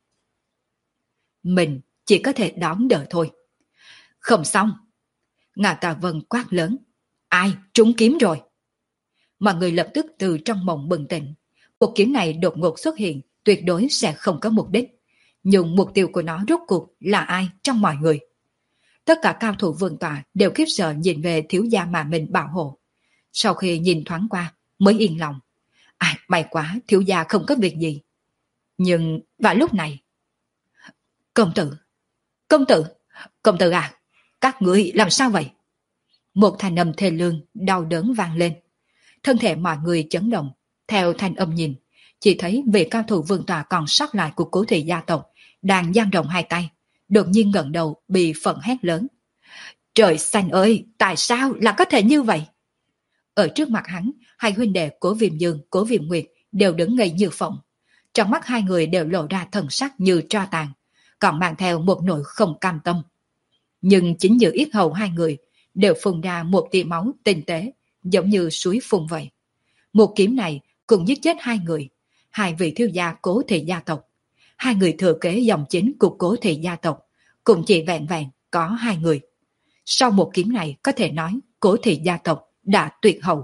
Mình chỉ có thể đón đỡ thôi. Không xong. Ngạ Tà Vân quát lớn. Ai trúng kiếm rồi? Mọi người lập tức từ trong mộng bừng tỉnh. Cuộc kiếm này đột ngột xuất hiện, tuyệt đối sẽ không có mục đích. Nhưng mục tiêu của nó rốt cuộc là ai trong mọi người? Tất cả cao thủ vương tọa đều khiếp sợ nhìn về thiếu gia mà mình bảo hộ. Sau khi nhìn thoáng qua, mới yên lòng. À, may quá, thiếu gia không có việc gì. Nhưng vào lúc này... Công tử! Công tử! Công tử à! Các ngươi làm sao vậy? Một thanh âm thê lương, đau đớn vang lên. Thân thể mọi người chấn động. Theo thanh âm nhìn, chỉ thấy vị cao thủ vương tọa còn sót lại của Cố thị gia tộc đang dang rộng hai tay, đột nhiên ngẩng đầu bị phẫn hét lớn. Trời xanh ơi, tại sao lại có thể như vậy? Ở trước mặt hắn, hai huynh đệ Cố Viêm Dương, Cố Viêm Nguyệt đều đứng ngây như phỏng. Trong mắt hai người đều lộ ra thần sắc như tro tàn, còn mang theo một nỗi không cam tâm. Nhưng chính giữa yết hầu hai người đều phun ra một tia máu tinh tế, giống như suối phun vậy. Một kiếm này cũng giết chết hai người, hai vị thiếu gia Cố thị gia tộc. Hai người thừa kế dòng chính của Cố thị gia tộc, cũng chỉ vẹn vẹn có hai người. Sau một kiếm này có thể nói Cố thị gia tộc đã tuyệt hậu.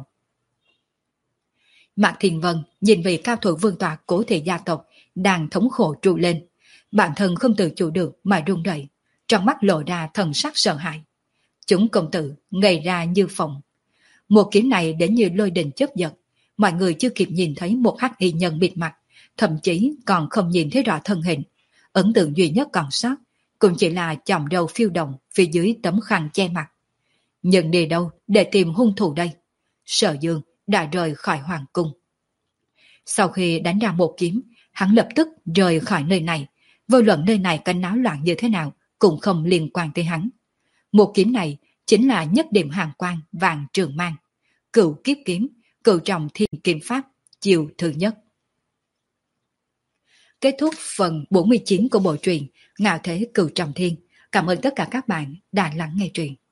Mạc Thiên Vân nhìn vị cao thủ vương tọa Cố thị gia tộc đang thống khổ trụ lên, bản thân không tự chủ được mà run rẩy, trong mắt lộ ra thần sắc sợ hãi. Chúng công tử ngây ra như phỏng. Một kiếm này đến như lôi đình chớp giật, mọi người chưa kịp nhìn thấy một hắc y nhân bịt mặt, thậm chí còn không nhìn thấy rõ thân hình. Ấn tượng duy nhất còn sót cũng chỉ là chòm râu phiêu động phía dưới tấm khăn che mặt. Nhưng đi đâu để tìm hung thủ đây? Sở Dương đã rời khỏi hoàng cung. Sau khi đánh ra một kiếm, hắn lập tức rời khỏi nơi này. Vô luận nơi này có náo loạn như thế nào cũng không liên quan tới hắn. Một kiếm này chính là nhất điểm hàng quang vàng trường mang, cửu kiếp kiếm, cửu trọng thiên kiếm pháp, chiều thứ nhất. Kết thúc phần bốn mươi chín của bộ truyện Ngạo Thế Cửu Trọng Thiên. Cảm ơn tất cả các bạn đã lắng nghe truyện.